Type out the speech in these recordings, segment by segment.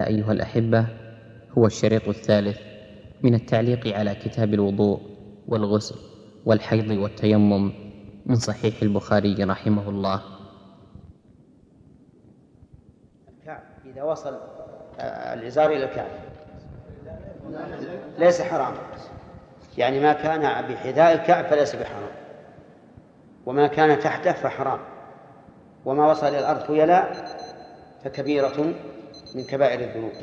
أيها الأحبة، هو الشريط الثالث من التعليق على كتاب الوضوء والغسل والحيض والتيمم من صحيح البخاري رحمه الله. الكعب إذا وصل الإزار إلى الكعب ليس حرام، يعني ما كان بحذاء الكعب فليس بحرام، وما كان تحته فحرام، وما وصل إلى الأرض خيلاء فكبيرة من كبائر الذنوب.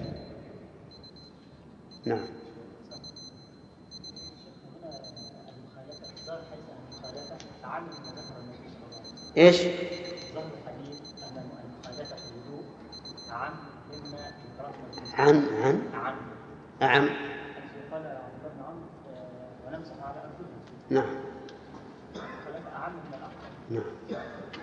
نعم. ايش؟ ظهر الحديث ان المخالفه في الوضوء عن مما يكره عن قال عبد الله بن عمرو ونمسح على ارجلنا. نعم. خلاف اعم من الاخر. نعم.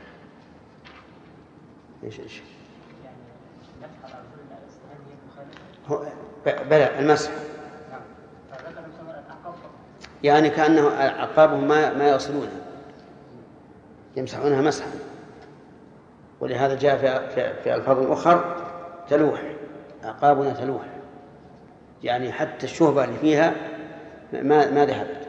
ايش يعني مسح على ارجلنا الاستهانه هي مخالفه. بلى المسح. نعم. فذكر المسلم الاعقاب يعني كأنه أعقابهم ما يصلونها، يمسحونها مسحا، ولهذا جاء في ألفاظ أخرى تلوح، أعقابنا تلوح، يعني حتى الشهبة اللي فيها ما ذهبت.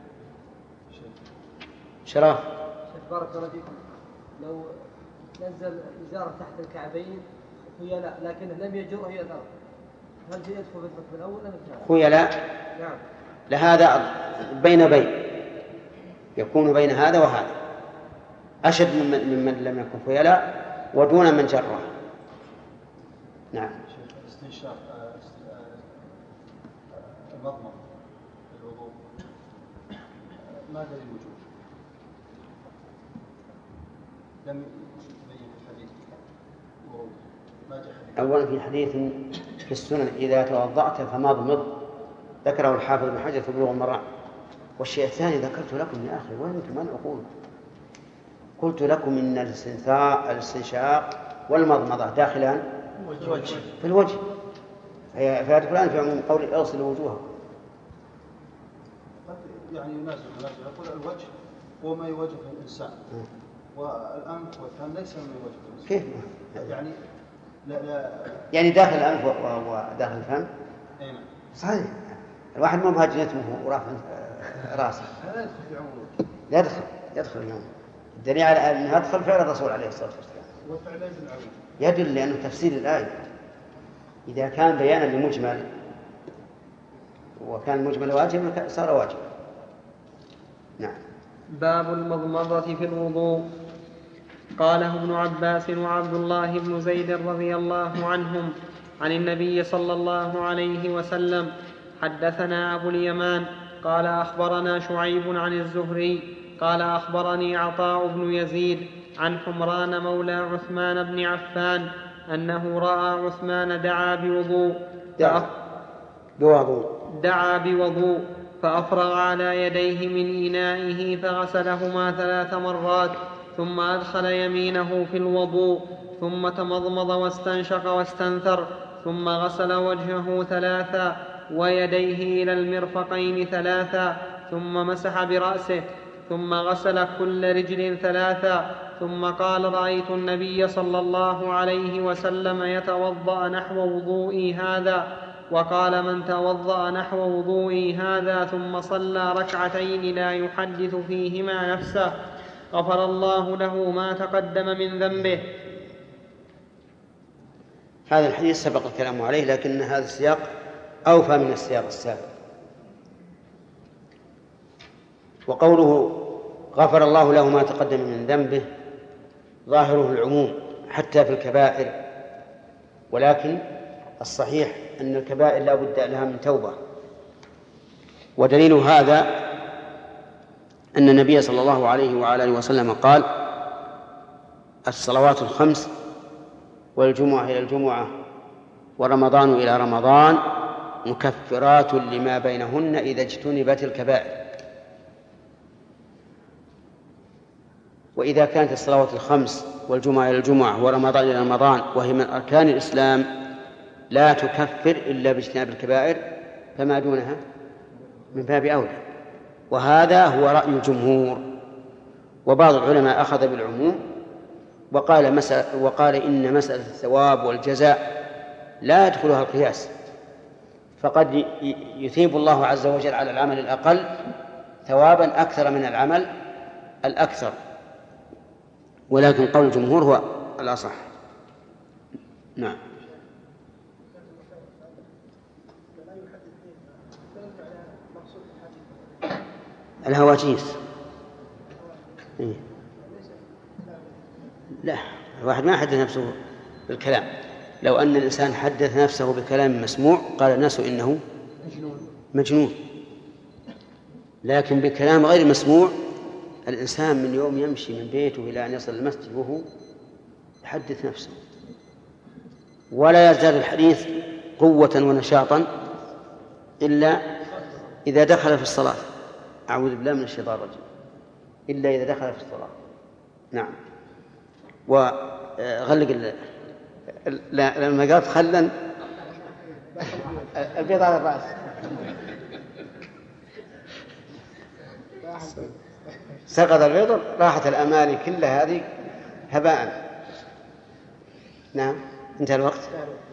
شراف. بارك الله فيكم، لو نزل إزارة تحت الكعبين خيلاء لكنه لم يجره إلى الأرض، هل يدخل في الحكم الأول أم الثاني؟ خيلاء. نعم. لهذا بين يكون بين هذا وهذا، أشد ممن لم يكن خيلاء ودون من جره. نعم. استنشاق المضمض الوضوء ما دليل الوجوب؟ لم يبين الحديث ورود ما جاء حديث. أولا في حديث في السنن إذا توضأت فمضمض، ذكره الحافظ بن حجر في بلوغ المرام. والشيء الثاني ذكرت لكم يا أخي، وين أنتم؟ من أقول قلت لكم إن الاستنشاق والمضمضة داخلان في الوجه، فيدخلان في عموم قول اغسلوا وجوهكم. يعني ينازل يقول الوجه هو ما يواجه الإنسان، والأنف والفم ليس ما يواجه الإنسان. كيف يعني لا يعني داخل الأنف وداخل الفم؟ أين؟ صحيح. الواحد ما بهاجنته ورافع راسه هذا يدخل في عموم. يدخل اليوم. الدليل على أنه يدخل فعل الرسول عليه الصلاة والسلام. والفعل ينزل عموم. يدل لأنه تفسير الآية، إذا كان بيانا لمجمل وكان المجمل واجب صار واجب. نعم. باب المضمضة في الوضوء. قاله ابن عباس وعبد الله بن زيد رضي الله عنهم عن النبي صلى الله عليه وسلم. حدثنا أبو اليمان قال أخبرنا شعيب عن الزهري قال أخبرني عطاء بن يزيد عن حمران مولى عثمان بن عفان أنه رأى عثمان دعا بوضوء فأفرغ على يديه من إنائه فغسلهما 3 مرات، ثم أدخل يمينه في الوضوء، ثم تمضمض واستنشق واستنثر، ثم غسل وجهه 3 ويديه إلى المرفقين 3، ثم مسح برأسه، ثم غسل كل رجل 3، ثم قال رأيت النبي صلى الله عليه وسلم يتوضأ نحو وضوئي هذا. وقال من توضأ نحو وضوئي هذا ثم صلى 2 ركعتين لا يحدث فيهما نفسه غفر الله له ما تقدم من ذنبه. هذا الحديث سبق الكلام عليه، لكن هذا السياق أوفى من السياق السابق. وقوله غفر الله له ما تقدم من ذنبه ظاهره العموم حتى في الكبائر، ولكن الصحيح أن الكبائر لا بد لها من توبة. ودليل هذا أن النبي صلى الله عليه وآله وسلم قال الصلوات 5 والجمعة إلى الجمعة ورمضان إلى رمضان مكفرات لما بينهن إذا اجتنبت الكبائر. وإذا كانت الصلوات 5 والجمعة إلى الجمعة ورمضان إلى رمضان وهي من أركان الإسلام لا تكفر إلا باجتناب الكبائر، فما دونها من باب أولى. وهذا هو رأي الجمهور. وبعض العلماء أخذ بالعموم وقال إن مسألة الثواب والجزاء لا يدخلها القياس، فقد يثيب الله عز وجل على العمل الأقل ثوابا أكثر من العمل الأكثر، ولكن قول الجمهور هو الأصح. نعم. الهواجيس لا، الواحد ما حدث نفسه بالكلام. لو أن الإنسان حدث نفسه بكلام مسموع قال الناس إنه مجنون، لكن بكلام غير مسموع الإنسان من يوم يمشي من بيته إلى أن يصل المسجد وهو يحدث نفسه، ولا يزداد الحديث قوة ونشاطا إلا إذا دخل في الصلاة. أعوذ بالله من الشيطان الرجيم. إلا إذا دخل في الصلاة. نعم. وغلق لما قالت خلا البيض على الرأس سقط البيض، راحت الأماني كلها هذه هباء. نعم. انتهى الوقت.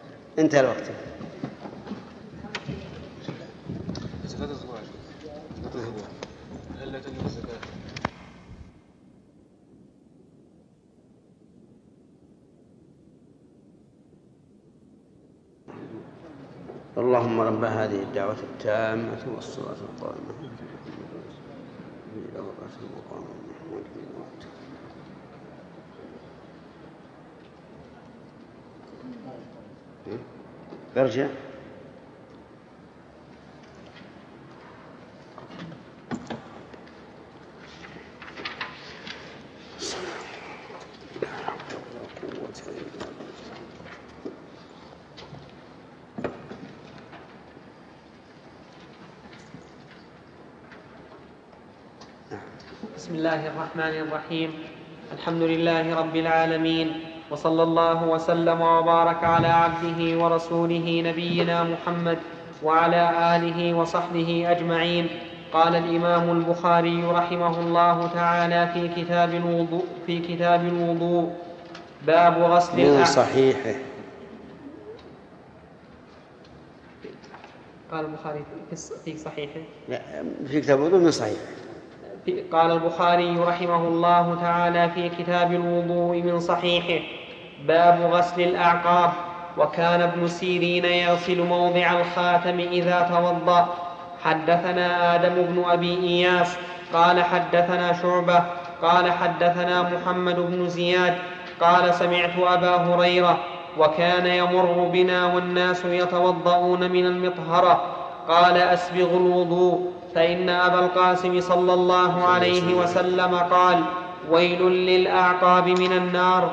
اللهم رب هذه الدعوة التامة والصلاة القائمة برجع. بسم الله الرحمن الرحيم. الحمد لله رب العالمين، وصلى الله وسلم وبارك على عبده ورسوله نبينا محمد وعلى آله وصحبه أجمعين. قال الإمام البخاري رحمه الله تعالى في كتاب الوضوء باب غسل من صحيحه. قال البخاري في صحيحه في كتاب الوضوء من صحيحه. قال البخاري رحمه الله تعالى في كتاب الوضوء من صحيحه باب غسل الأعقاب. وكان ابن سيرين يغسل موضع الخاتم إذا توضأ. حدثنا آدم بن أبي إياس قال حدثنا شعبة قال حدثنا محمد بن زياد قال سمعت أبا هريرة وكان يمر بنا والناس يتوضؤون من المطهرة قال أسبغوا الوضوء، فإن أبا القاسم صلى الله عليه وسلم قال ويل للأعقاب من النار.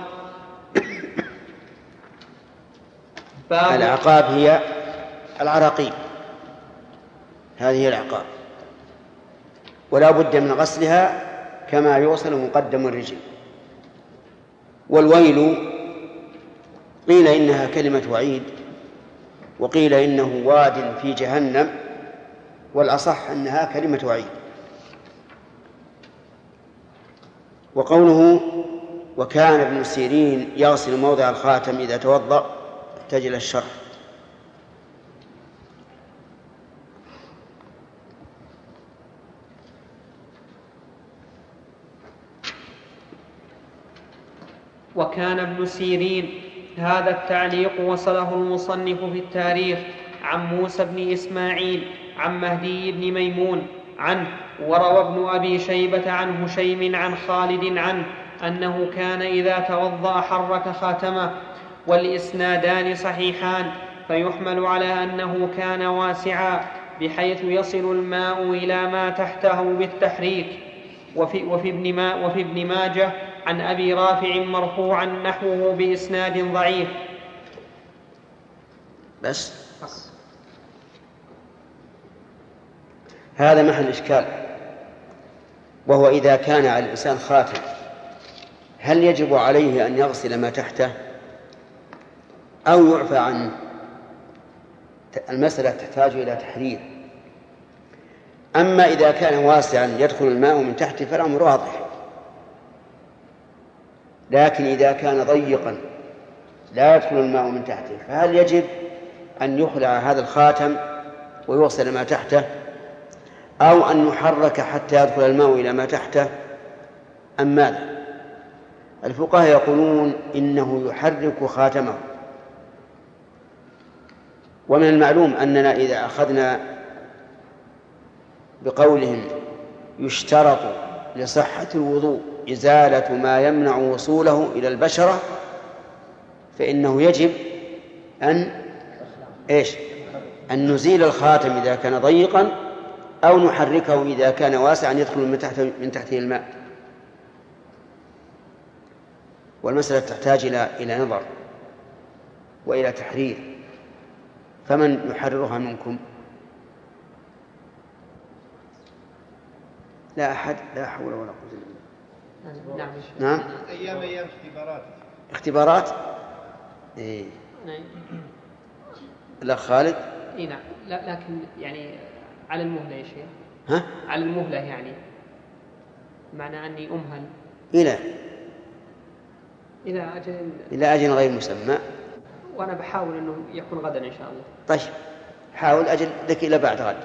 الأعقاب هي العراقيب، هذه هي الأعقاب، ولا بد من غسلها كما يغسل مقدم الرجل. والويل قيل إنها كلمة وعيد، وقيل إنه واد في جهنم، والأصح أنها كلمة وعيد. وقوله وكان ابن سيرين يغسل موضع الخاتم إذا توضأ تجل الشرح. وكان ابن سيرين. هذا التعليق وصله المصنف في التاريخ عن موسى بن إسماعيل عن مهدي بن ميمون عنه، وروى ابن أبي شيبة عن هشيم عن خالد عنه أنه كان إذا توضأ حرك خاتمه، والإسنادان صحيحان، فيحمل على أنه كان واسعا بحيث يصل الماء إلى ما تحته بالتحريك. وفي ابن ماجه عن أبي رافع مرفوعا نحوه بإسناد ضعيف. بس هذا محل إشكال، وهو إذا كان على الإنسان خاتم هل يجب عليه أن يغسل ما تحته أو يعفى عنه؟ المسألة تحتاج إلى تحرير. أما إذا كان واسعا يدخل الماء من تحته فالأمر واضح، لكن إذا كان ضيقا لا يدخل الماء من تحته فهل يجب أن يخلع هذا الخاتم ويوصل ما تحته، أو أن يحرك حتى يدخل الماء إلى ما تحته، أم ماذا؟ الفقهاء يقولون إنه يحرك خاتمه. ومن المعلوم أننا إذا أخذنا بقولهم يشترط لصحة الوضوء إزالة ما يمنع وصوله إلى البشرة، فإنه يجب أن نزيل الخاتم إذا كان ضيقا، أو نحركه إذا كان واسعا يدخل من تحته الماء. والمسألة تحتاج إلى نظر وإلى تحرير، فمن يحررها منكم؟ لا أحد، لا حول ولا قوة إلا بالله. نعم. أيام اختبارات. إيه. لا خالد. إيه نعم. لا لكن يعني على المهلة يا شيخ. ها؟ على المهلة يعني معنى أني أمهل إلى أجل غير مسمى. وأنا بحاول أنه يكون غدا إن شاء الله. طيب حاول أجل لك إلى بعد غد.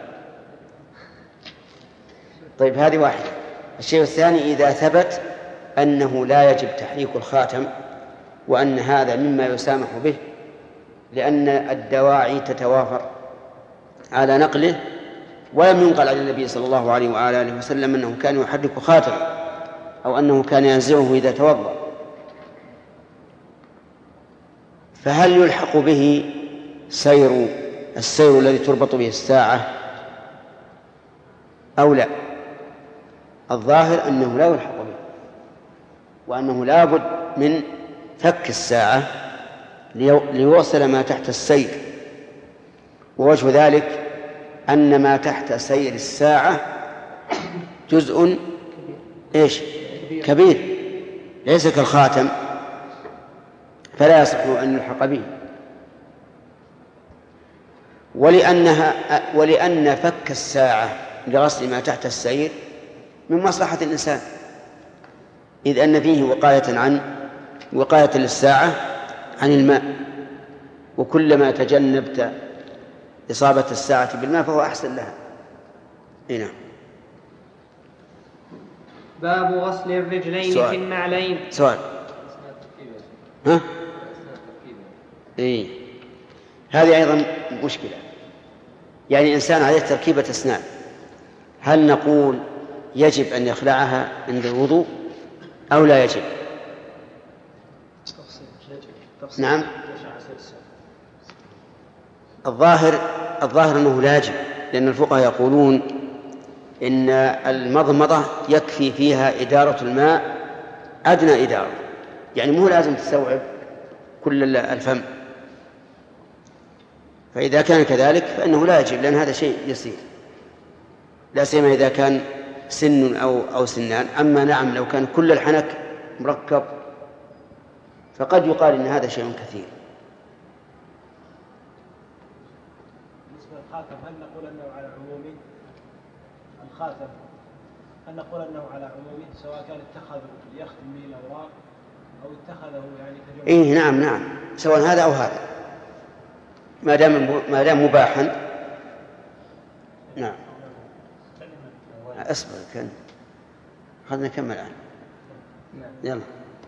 طيب هذه واحدة. الشيء الثاني إذا ثبت أنه لا يجب تحريك الخاتم، وأن هذا مما يسامح به لأن الدواعي تتوافر على نقله، ولم ينقل عن النبي صلى الله عليه وآله وسلم أنه كان يحرك خاتم أو أنه كان ينزعه إذا توضأ، فهل يلحق به السير الذي تربط به الساعة أو لا؟ الظاهر أنه لا يلحق به، وأنه لا بد من فك الساعة ليوصل ما تحت السير. ووجه ذلك أن ما تحت سير الساعة جزء كبير ليس كالخاتم، فلا يصح أن يلحق به. ولأن فك الساعة لغسل ما تحت السير من مصلحة الإنسان، إذ أن فيه وقاية للساعة عن الماء، وكلما تجنبت إصابة الساعة بالماء فهو أحسن لها. هنا باب غسل الرجلين في النعلين. سؤال. ها؟ هذه أيضا مشكلة، يعني إنسان عليه تركيبة أسنان، هل نقول يجب أن يخلعها عند الوضوء أو لا يجب؟ نعم. الظاهر أنه لا يجب، لأن الفقهاء يقولون إن المضمضة يكفي فيها إدارة الماء أدنى إدارة، يعني مو لازم تستوعب كل الفم، فإذا كان كذلك فإنه لا يجب، لأن هذا شيء يسير، لا سيما إذا كان سن أو سنان. أما نعم لو كان كل الحنك مركب فقد يقال إن هذا شيء كثير. بالنسبة للخاتم هل نقول أنه على عمومه؟ الخاتم هل نقول أنه على عمومه سواء كان اتخذوا ليختم به الأوراق أو اتخذه يعني كجمع؟ نعم سواء هذا أو هذا، ما دام مباحا. نعم. أصبر كان خلنا نكمل الآن. يلا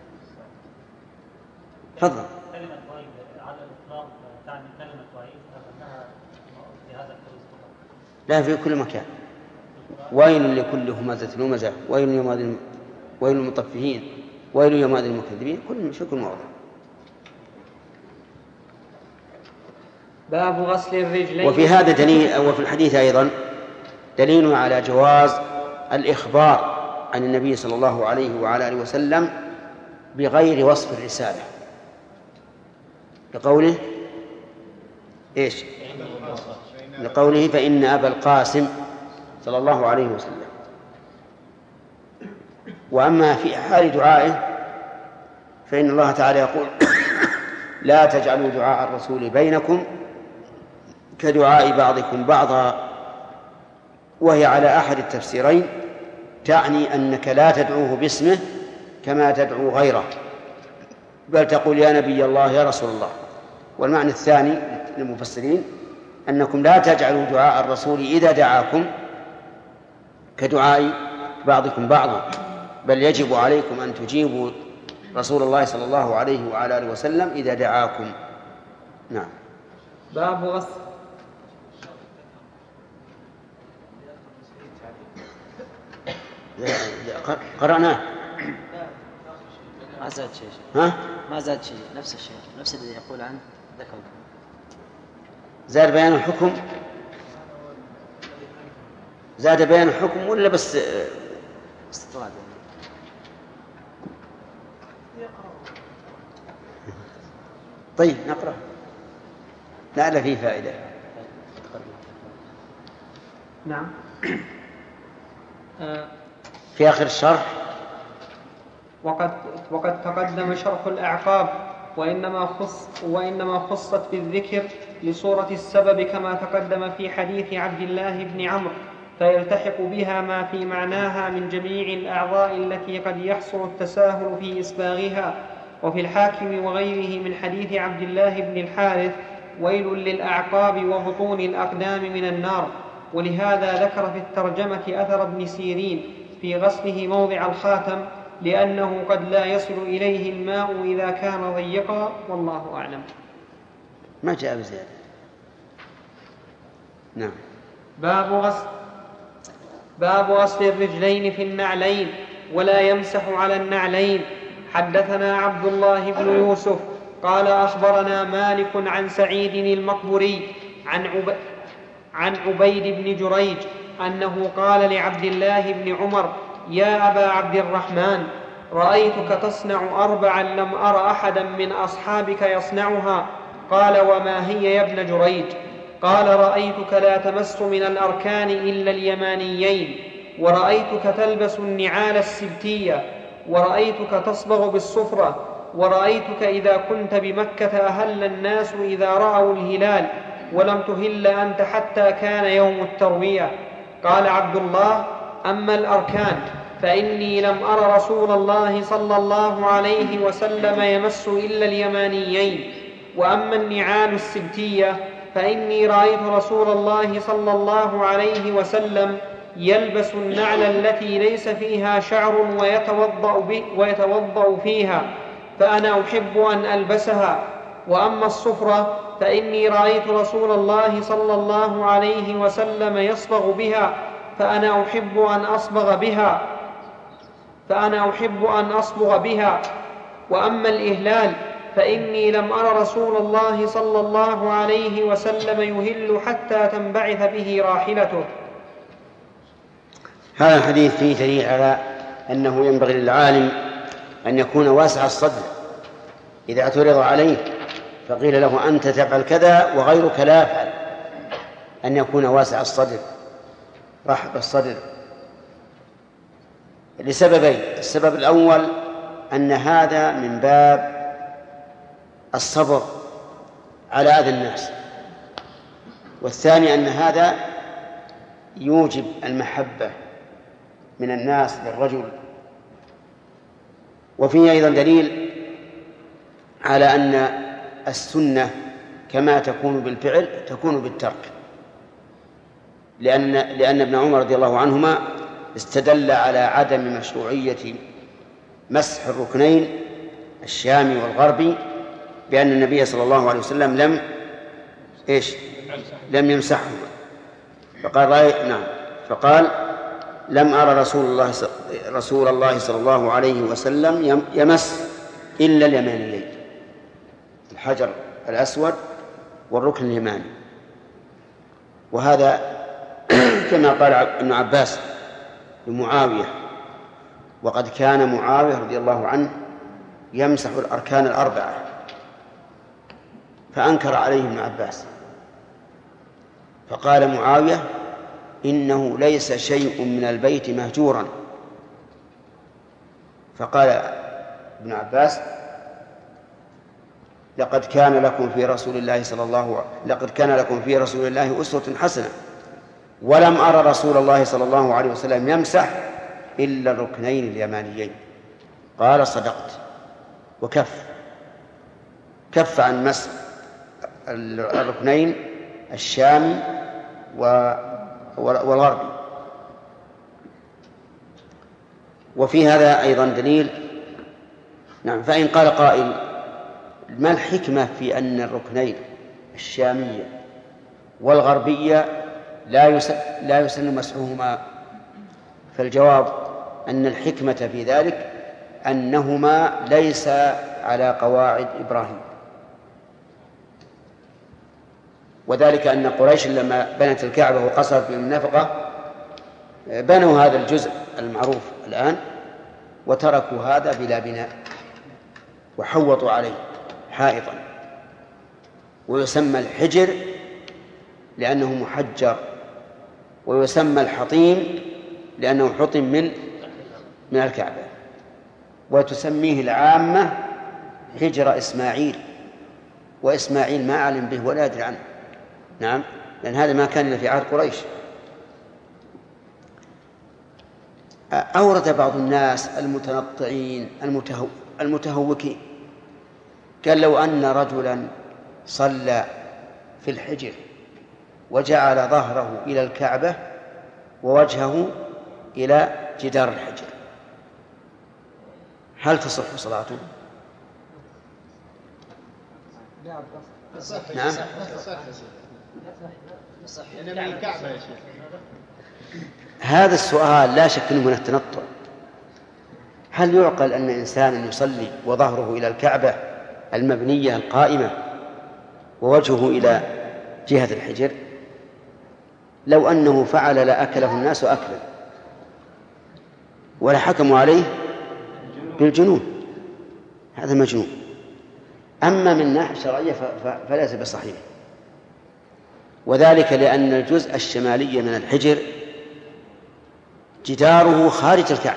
تفضل. كلمة وعيد على الإطلاق تعني كلمة وعيد أنها في هذا الكل؟ لا، في كل مكان. ويل لكل همزة لمزة، ويل للمطففين، ويل يومئذ للمكذبين، في كل موضع. باب غسل الرجلين. وفي هذا دليل، أو في الحديث أيضا دليل على جواز الإخبار عن النبي صلى الله عليه وعلى آله وسلم بغير وصف الرسالة، لقوله لقوله فإن أبا القاسم صلى الله عليه وسلم. وأما في حال دعائه فإن الله تعالى يقول لا تجعلوا دعاء الرسول بينكم كدعاء بعضكم بعضا، وهي على أحد التفسيرين، تعني أنك لا تدعوه باسمه كما تدعو غيره، بل تقول يا نبي الله يا رسول الله. والمعنى الثاني للمفسرين أنكم لا تجعلوا دعاء الرسول إذا دعاكم كدعاء بعضكم بعضا، بل يجب عليكم أن تجيبوا رسول الله صلى الله عليه وعلى آله وسلم إذا دعاكم. نعم. باب غسل. قرأناه. ما زاد شيء. ها؟ ما زاد شيء، نفس الشيء، نفس الذي يقول عنه ذكر. زاد بيان الحكم، زاد بيان الحكم ولا بس استطراد؟ طيب نقرأ، لا فيه فائدة. نعم. في آخر الشرح وقد تقدم شرح الأعقاب، وإنما خصت بالذكر لصورة السبب كما تقدم في حديث عبد الله بن عمرو، فيلتحق بها ما في معناها من جميع الأعضاء التي قد يحصل التساهل في إسباغها. وفي الحاكم وغيره من حديث عبد الله بن الحارث: ويل للأعقاب وبطون الأقدام من النار. ولهذا ذكر في الترجمة أثر ابن سيرين في غسله موضع الخاتم، لأنه قد لا يصل إليه الماء إذا كان ضيقا، والله أعلم. ما جاء بزيادة. نعم. باب غسل الرجلين في النعلين ولا يمسح على النعلين. حدثنا عبد الله بن يوسف قال أخبرنا مالك عن سعيد المقبري عن عبيد بن جريج أنه قال لعبد الله بن عمر: يا أبا عبد الرحمن، رأيتك تصنع 4 لم أر أحدا من أصحابك يصنعها. قال: وما هي يا ابن جريج؟ قال: رأيتك لا تمس من الأركان إلا اليمانيين، ورأيتك تلبس النعال السبتية، ورأيتك تصبغ بالصفرة، ورأيتك إذا كنت بمكة أهل الناس إذا رأوا الهلال، ولم تهل أنت حتى كان يوم التروية. قال عبد الله: أما الأركان فإني لم أر رسول الله صلى الله عليه وسلم يمس إلا اليمانيين. وأما النعال السبتية فإني رأيت رسول الله صلى الله عليه وسلم يلبس النعل التي ليس فيها شعر ويتوضأ فيها، فأنا أحب أن ألبسها. وأما الصفرة فإني رأيت رسول الله صلى الله عليه وسلم يصبغ بها، فأنا أحب أن أصبغ بها. وأما الإهلال فإني لم أر رسول الله صلى الله عليه وسلم يهل حتى تنبعث به راحلته. هذا الحديث فيه دليل على أنه ينبغي للعالم أن يكون واسع الصدر إذا اعترض عليه فقيل له أنت تفعل كذا وغيرك لا يفعل، أن يكون واسع الصدر رحب الصدر لسببين: السبب الأول أن هذا من باب الصبر على أذى الناس، والثاني أن هذا يوجب المحبة من الناس للرجل. وفيه أيضا دليل على أن السنة كما تكون بالفعل تكون بالترك، لأن ابن عمر رضي الله عنهما استدل على عدم مشروعية مسح الركنين الشامي والغربي بأن النبي صلى الله عليه وسلم لم يمسحهما. فقال لم أرى رسول الله صلى الله عليه وسلم يمس إلا اليمانيين، الحجر الأسود والركن اليماني. وهذا كما قال ابن عباس لمعاوية: وقد كان معاوية رضي الله عنه يمسح الأركان 4. فأنكر عليه ابن عباس، فقال معاوية: إنه ليس شيء من البيت مهجورا. فقال ابن عباس: لقد كان لكم في رسول الله أسوة حسنة، ولم أرى رسول الله صلى الله عليه وسلم يمسح إلا الركنين اليمانيين. قال: صدقت. وكف عن مسح الركنين الشامي والغربي. وفي هذا أيضا دليل. نعم. فإن قال قائل ما الحكمة في أن الركنين الشامية والغربية لا يسن مسحهما؟ فالجواب أن الحكمة في ذلك أنهما ليس على قواعد إبراهيم، وذلك أن قريش لما بنت الكعبة وقصرت بالنفقة بنوا هذا الجزء المعروف الآن وتركوا هذا بلا بناء وحوطوا عليه حائطا، ويسمى الحجر لأنه محجر، ويسمى الحطيم لأنه حطم من الكعبة، وتسميه العامة حجر إسماعيل، وإسماعيل ما أعلم به ولا يدري عنه. نعم، لأن هذا ما كان إلا في عهد قريش. أورد بعض الناس المتنطعين المتهوكين قال لو أن رجلا صلى في الحجر وجعل ظهره إلى الكعبة ووجهه إلى جدار الحجر هل تصح صلاته؟ نعم. هذا السؤال لا شك أنه من التنطع. هل يعقل أن إنسانا يصلي وظهره إلى الكعبة المبنية القائمة ووجهه إلى جهة الحجر؟ لو أنه فعل لأكله الناس أكلا ولا حكموا عليه بالجنون، هذا مجنون. أما من ناحية شرعية فليس بصحيح، وذلك لأن الجزء الشمالي من الحجر جداره خارج الكعبة،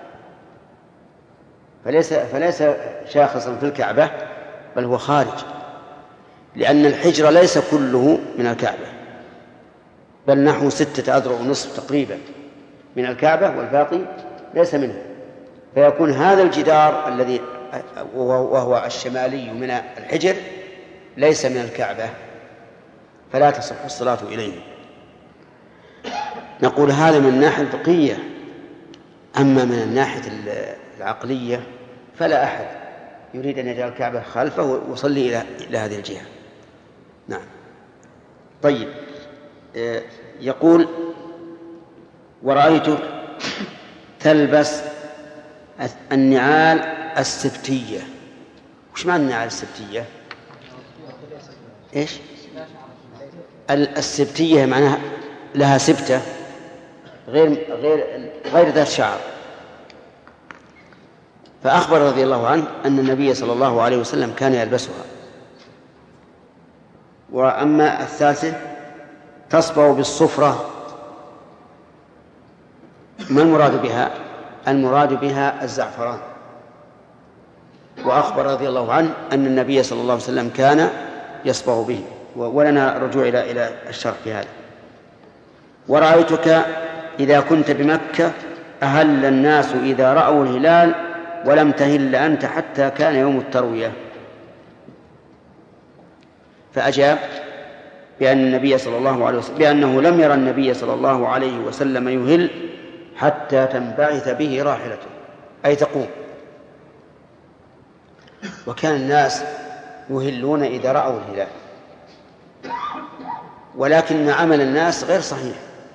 فليس شاخصا في الكعبة بل هو خارج، لأن الحجر ليس كله من الكعبة بل نحو 6 أذرع ونصف تقريبا من الكعبة والباقي ليس منه، فيكون هذا الجدار الذي وهو الشمالي من الحجر ليس من الكعبة، فلا تصح الصلاة إليه. نقول هذا من الناحية الفقهية، أما من الناحية العقلية فلا أحد يريد أن يجعل الكعبة خلفه ويصلي إلى هذه الجهة. نعم. طيب، يقول ورأيتك تلبس النعال السبتية. وش معنى النعال السبتية؟ إيش السبتية؟ معناها لها سبتة غير ذات شعر. فأخبر رضي الله عنه أن النبي صلى الله عليه وسلم كان يلبسها. وأما الثالثة تصبغ بالصفرة، ما المراد بها؟ المراد بها الزعفران. وأخبر رضي الله عنه أن النبي صلى الله عليه وسلم كان يصبغ به، ولنا رجوع إلى الشرح في هذا. ورأيتك إذا كنت بمكة أهل الناس إذا رأوا الهلال ولم تهل أنت حتى كان يوم التروية. فأجاب بأنه لم يرى النبي صلى الله عليه وسلم يهل حتى تنبعث به راحلته، أي تقوم. وكان الناس يهلون إذا رأوا الهلال، ولكن عمل الناس غير صحيح،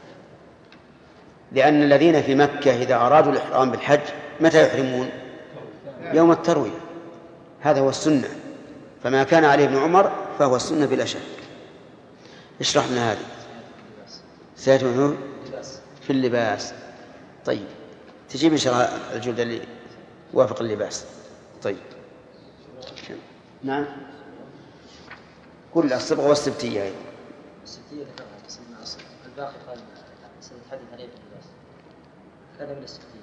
لأن الذين في مكة إذا أرادوا الإحرام بالحج متى يحرمون؟ يوم التروية، هذا هو السنة. فما كان عليه ابن عمر فهو السنة بلا شك. اشرح لنا هذه. سيتم في اللباس. طيب، تجيب إن شاء الله الجلد اللي وافق اللباس. طيب، نعم. كل الصبغة والسبتية هي. السبتية ذكرها بس الباقي قال سنتحدث عليه في اللباس. هذا من السبتية.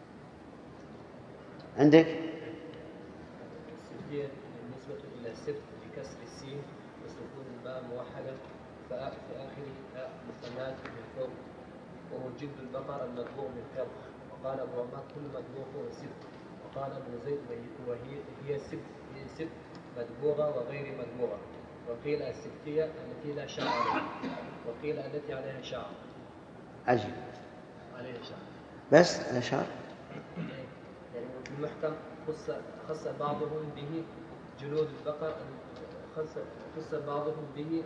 عندك؟ السبتية بالنسبة إلى السبت بكسر السين وسكون الباء موحدا في آخره تاء مثنات من فوق، وهو جلد البقر المدبوغ من كرخ. وقال أبو عمار كل مدبوغ هو السبت. وقال ابن زيد وهي سبت مدبوغة وغير مدبوغة. وقيل السبتية التي لا شعر عليها، وقيل التي عليها شعر. عجيب. عليها شعر بس أشار. يعني في المحكم خص بعضهم به جلود البقر، خص بعضهم به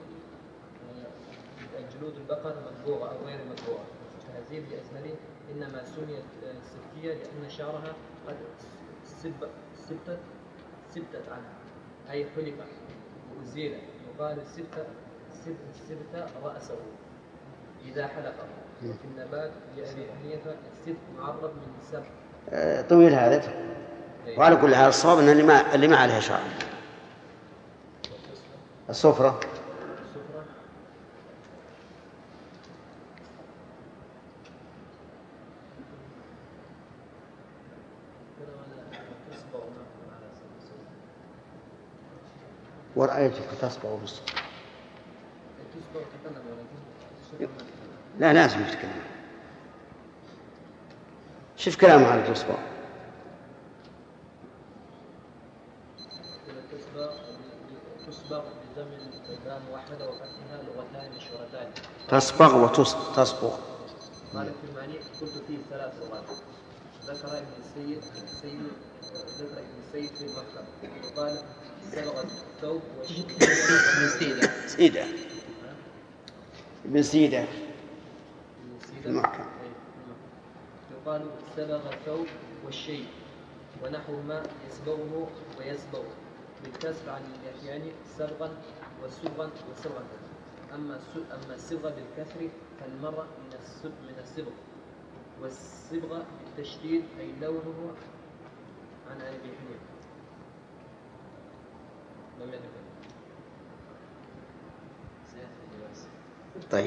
جلود البقر مطبوعة أو غير مطبوعة. التهذيب لأسمري إنما سميت سبتية لأن شعرها قد سبتت عنها، أي حلق وأزيل. يقال السبت رأسه إذا حلقه. وفي النبات لأبي حنيفة السبت معرب من السبت. طويل هذا. وعلى كل حال الصواب أن اللي ما عليها شعر. الصفرة ورأيتك تصبغ بالصفرة. لا لازم يتكلم. شوف كلامه على تصبغ. تصبغ بزمن الباء موحدة وفتحها لغتان مشهورتان. تصبغ وتصبغ. قال في المعني قلت فيه 3 لغات. ذكر ابن السيد في المكتب وقال سبغ الثوب سيدة ابن سيدة في المحكم. يقال سبغ الثوب والشيء ونحوهما يسبغه ويسبغ بالكسر عن اليحيان سبغا وسبغا وسبغا. أما السبغة بالكسر فالمرة من السبغ، والسبغة بالتشديد أي لونه عن أبي حنيفة. طيب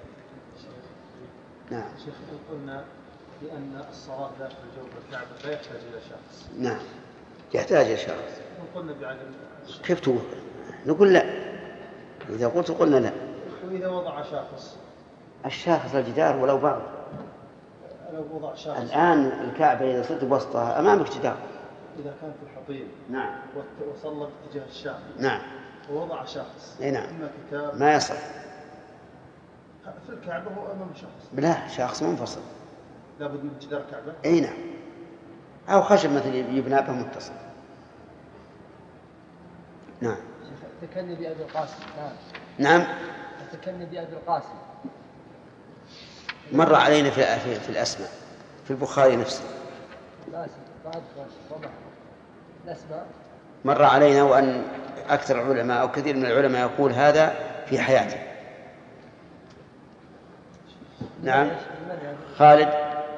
نعم. شيخ قلنا بأن الصلاة داخل جوف الكعبة لا يحتاج إلى شخص. نعم يحتاج إلى شخص. وقلنا بعدم. كيف تقول؟ نقول لا. إذا قلت قلنا لا. وإذا وضع شخص. الشاخص الجدار ولو بعض. لو وضع شخص. الآن الكعبة إذا صرت بوسطها أمامك جدار. إذا كان في الحضيض. نعم. وصلى باتجاه الشام. نعم. ووضع شخص. أي نعم. إما كتاب. ما يصل. في الكعبة هو أمام شخص. لا شخص منفصل. لابد من جدار الكعبة. أي نعم. أو خشب مثل يبنى به متصل. نعم. تكني بأبي القاسم. نعم. تكني بأبي القاسم. مر علينا في الأسماء في البخاري نفسه. مر علينا وأن أكثر العلماء أو كثير من العلماء يقول هذا في حياته. نعم. خالد.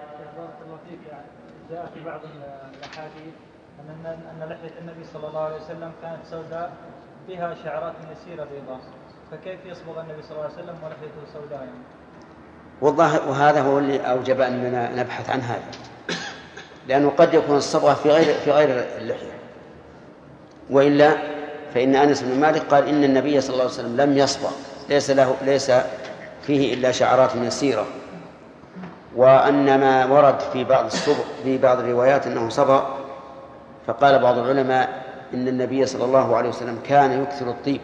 جاء في بعض الأحاديث أن لحية النبي صلى الله عليه وسلم كانت سوداء بها شعرات يسيرة بيضاء، فكيف يصبغ النبي صلى الله عليه وسلم ولحيته سوداء يعني؟ والله وهذا هو اللي أوجب أننا نبحث عن هذا، لأنه قد يكون الصبغة في غير اللحية، وإلا فإن أنس بن مالك قال إن النبي صلى الله عليه وسلم لم يصبغ، ليس فيه إلا شعرات يسيرة، وأن ما ورد في بعض الروايات أنه صبغ. فقال بعض العلماء إن النبي صلى الله عليه وسلم كان يكثر الطيب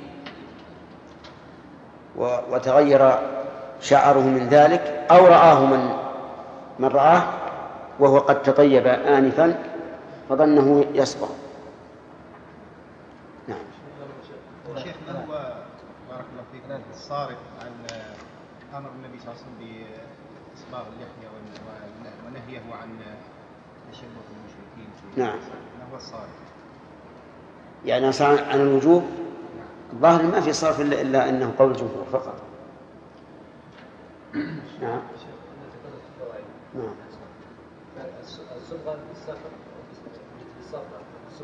وتغير شعره من ذلك، أو رآه من رآه وهو قد تطيب آنفا فظنه يصبغ. نعم. شيخ ما هو بارك الله فيك الصارف عن أمر النبي صلى الله عليه وسلم بإصباغ اللحية ونهيه عن تشبه المشركين؟ نعم. ما هو الصارف؟ يعني صار عن الوجوب. الظاهر ما في صرف إلا أنه قول الجمهور فقط. نعم. نعم. الصبغة بالصفرة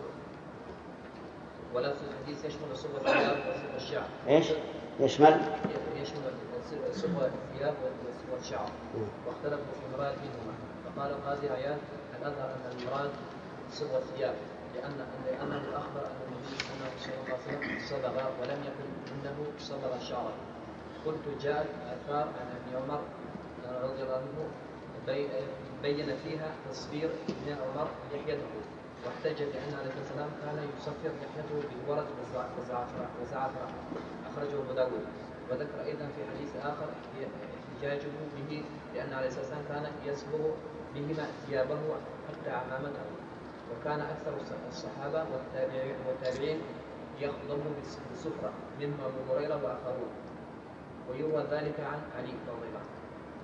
ولفظ الحديث يشمل صبغة الثياب وصبغة الشعر. ايش؟ يشمل صبغة الثياب والشعر، واختلفوا في المراد منهما. فقال القاضي عيان الأظهر أن المراد صبغة الثياب لأنه أخبر أن النبي صلى الله عليه وسلم صبغ ولم يكن إنه صبغ الشعر. قلت جاء الآثار عن ابن عمر رضي الله عنه بين فيها تصوير ابن عمر لحيته واحتج بأن عليه الصلاة والسلام كان يصفر لحيته بالورد والزعفران أخرجه أبو داود. وذكر أيضا في حديث آخر احتجاجه به لأن عليه الصلاة والسلام كان يصبغ بهما ثيابه حتى عمامته، وكان أكثر الصحابة والتابعين يخضموا بالسفرة منهم أبو هريرة وآخرون، ويروى ذلك عن علي رضي الله عنه.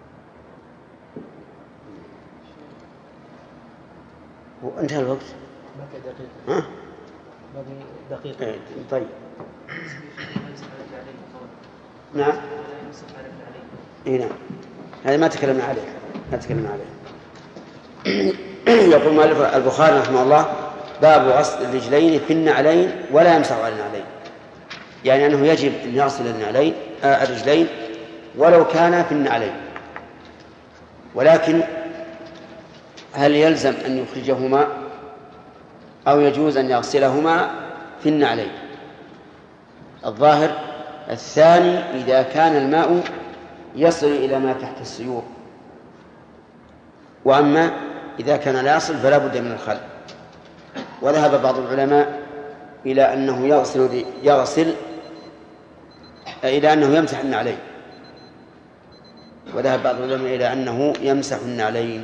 وانتهى الوقت؟ باقي دقيقة. ها؟ باقي دقيقة. طيب. نعم. اي نعم. هذا ما تكلمنا عليه. يقول مؤلف البخاري رحمه الله: باب غسل الرجلين في النعلين ولا يمسح على النعلين. يعني أنه يجب أن يغسل الرجلين ولو كان في النعلين، ولكن هل يلزم أن يخرجهما أو يجوز أن يغسلهما في النعلين؟ الظاهر الثاني إذا كان الماء يصل إلى ما تحت السيور، وأما إذا كان لا يصل فلا بد من الخلع. وذهب بعض العلماء إلى أنه يغسل إلى أنه يمسح النعلين، وذهب بعض العلماء إلى أنه يمسح النعلين،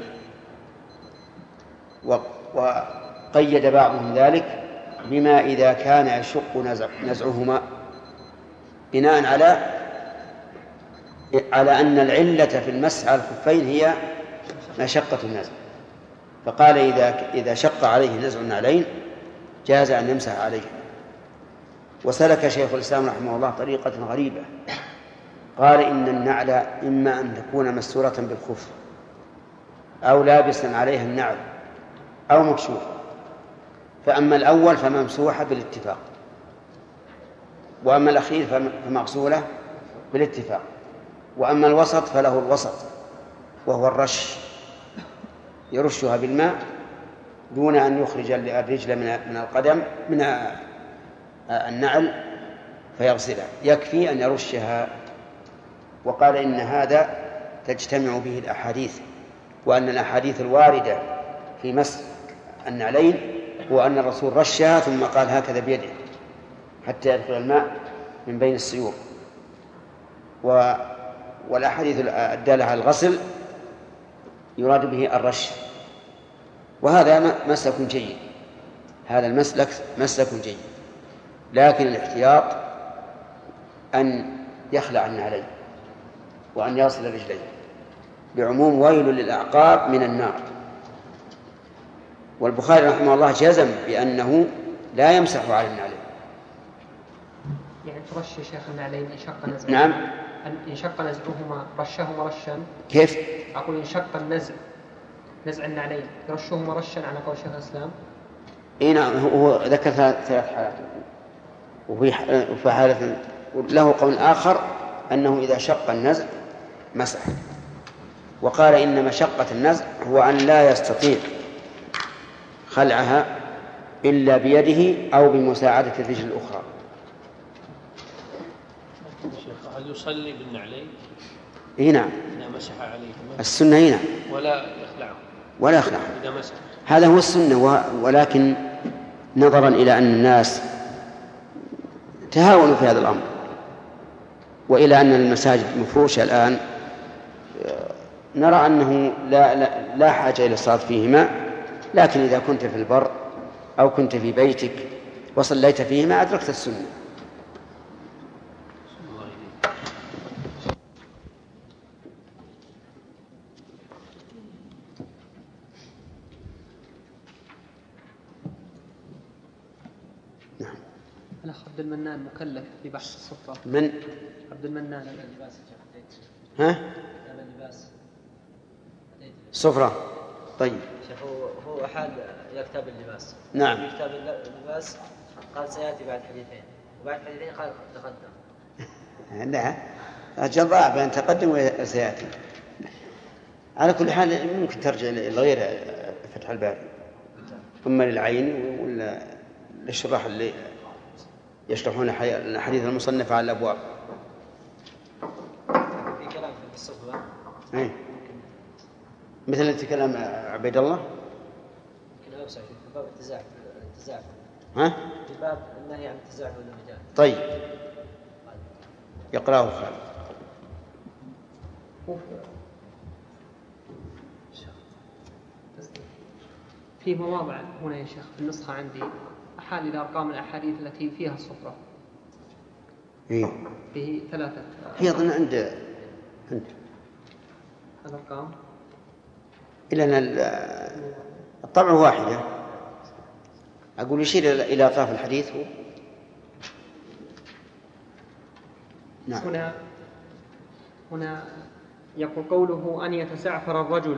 وقيد بعضهم ذلك بما إذا كان يشق نزعهما، بناء على أن العلة في المسح على الخفين هي مشقة النزع، فقال إذا شق عليه نزع النعلين جاز أن يمسح عليه. وسلك شيخ الإسلام رحمه الله طريقة غريبة، قال إن النعل إما أن تكون مسورة بالخف أو لابسا عليها النعل أو مكشوفة، فأما الأول فممسوحة بالاتفاق، وأما الأخير فمغسولة بالاتفاق، وأما الوسط فله الوسط وهو الرش، يرشها بالماء دون أن يخرج الرجل من القدم من النعل فيغسلها، يكفي أن يرشها. وقال إن هذا تجتمع به الأحاديث، وأن الأحاديث الواردة في مسح النعلين هو أن الرسول رشها ثم قال هكذا بيده حتى يدخل الماء من بين السيور، والأحاديث الدالة على الغسل يراد به الرش. وهذا مسلك جيد، هذا المسلك مسلك جيد، لكن الاحتياط أن يخلع النعلين وأن يغسل الرجلين، بعموم ويل للأعقاب من النار. والبخاري رحمه الله جزم بأنه لا يمسح على النعلين. يعني ترش يا شيخ النعلين إن شق نزعهما؟ نعم. إن شق نزعهما رشهما رشا. كيف؟ أقول إن شق نزع النعلين يرشهما رشا على قول شيخ الإسلام. إيه نعم، هو ذكر ثلاث حالات، وفي حالة له قول آخر أنه إذا شق النزع مسح، وقال إن مشقة النزع هو أن لا يستطيع خلعها إلا بيده أو بمساعدة الرجل الأخرى. هل يصلي بالنعلين؟ إيه نعم. إذا مسح عليه السنة هنا ولا يخلعه إذا مسح، هذا هو السنة. ولكن نظرا إلى أن الناس تهاونوا في هذا الأمر، وإلى أن المساجد مفروشة الآن، نرى أنه لا حاجة إلى الصلاة فيهما، لكن إذا كنت في البر أو كنت في بيتك وصليت فيهما أدركت السنة. الأخ عبد المنان مكلف ببحث الصفة. من؟ عبد المنان. ها؟ صفرة. طيب. هو أحد كتاب اللباس. نعم. في كتاب اللباس قال سيأتي بعد حديثين، وبعد حديثين قال تقدم. لا، أجل ضاع بين تقدم وسيأتي. على كل حال ممكن ترجع لغير فتح الباري، أما للعين ولا للشراح اللي يشرحون الحديث المصنف على الأبواب. في كلام في الصفة. مثل كلام عبيد الله. كلام أوسع. باب التزاحف. ها؟ في باب النهي عن التزاحف والرجال. طيب يقرأه فعلا. في مواضع هنا يا شيخ في النسخة عندي أحال إلى أرقام الأحاديث التي فيها الصفرة. فيه 3. هي أظن عند الأرقام. إلا أن الطبع واحدة. أقول يشير إلى أطراف الحديث هو. نعم. هنا يقول قوله أن يتزعفر الرجل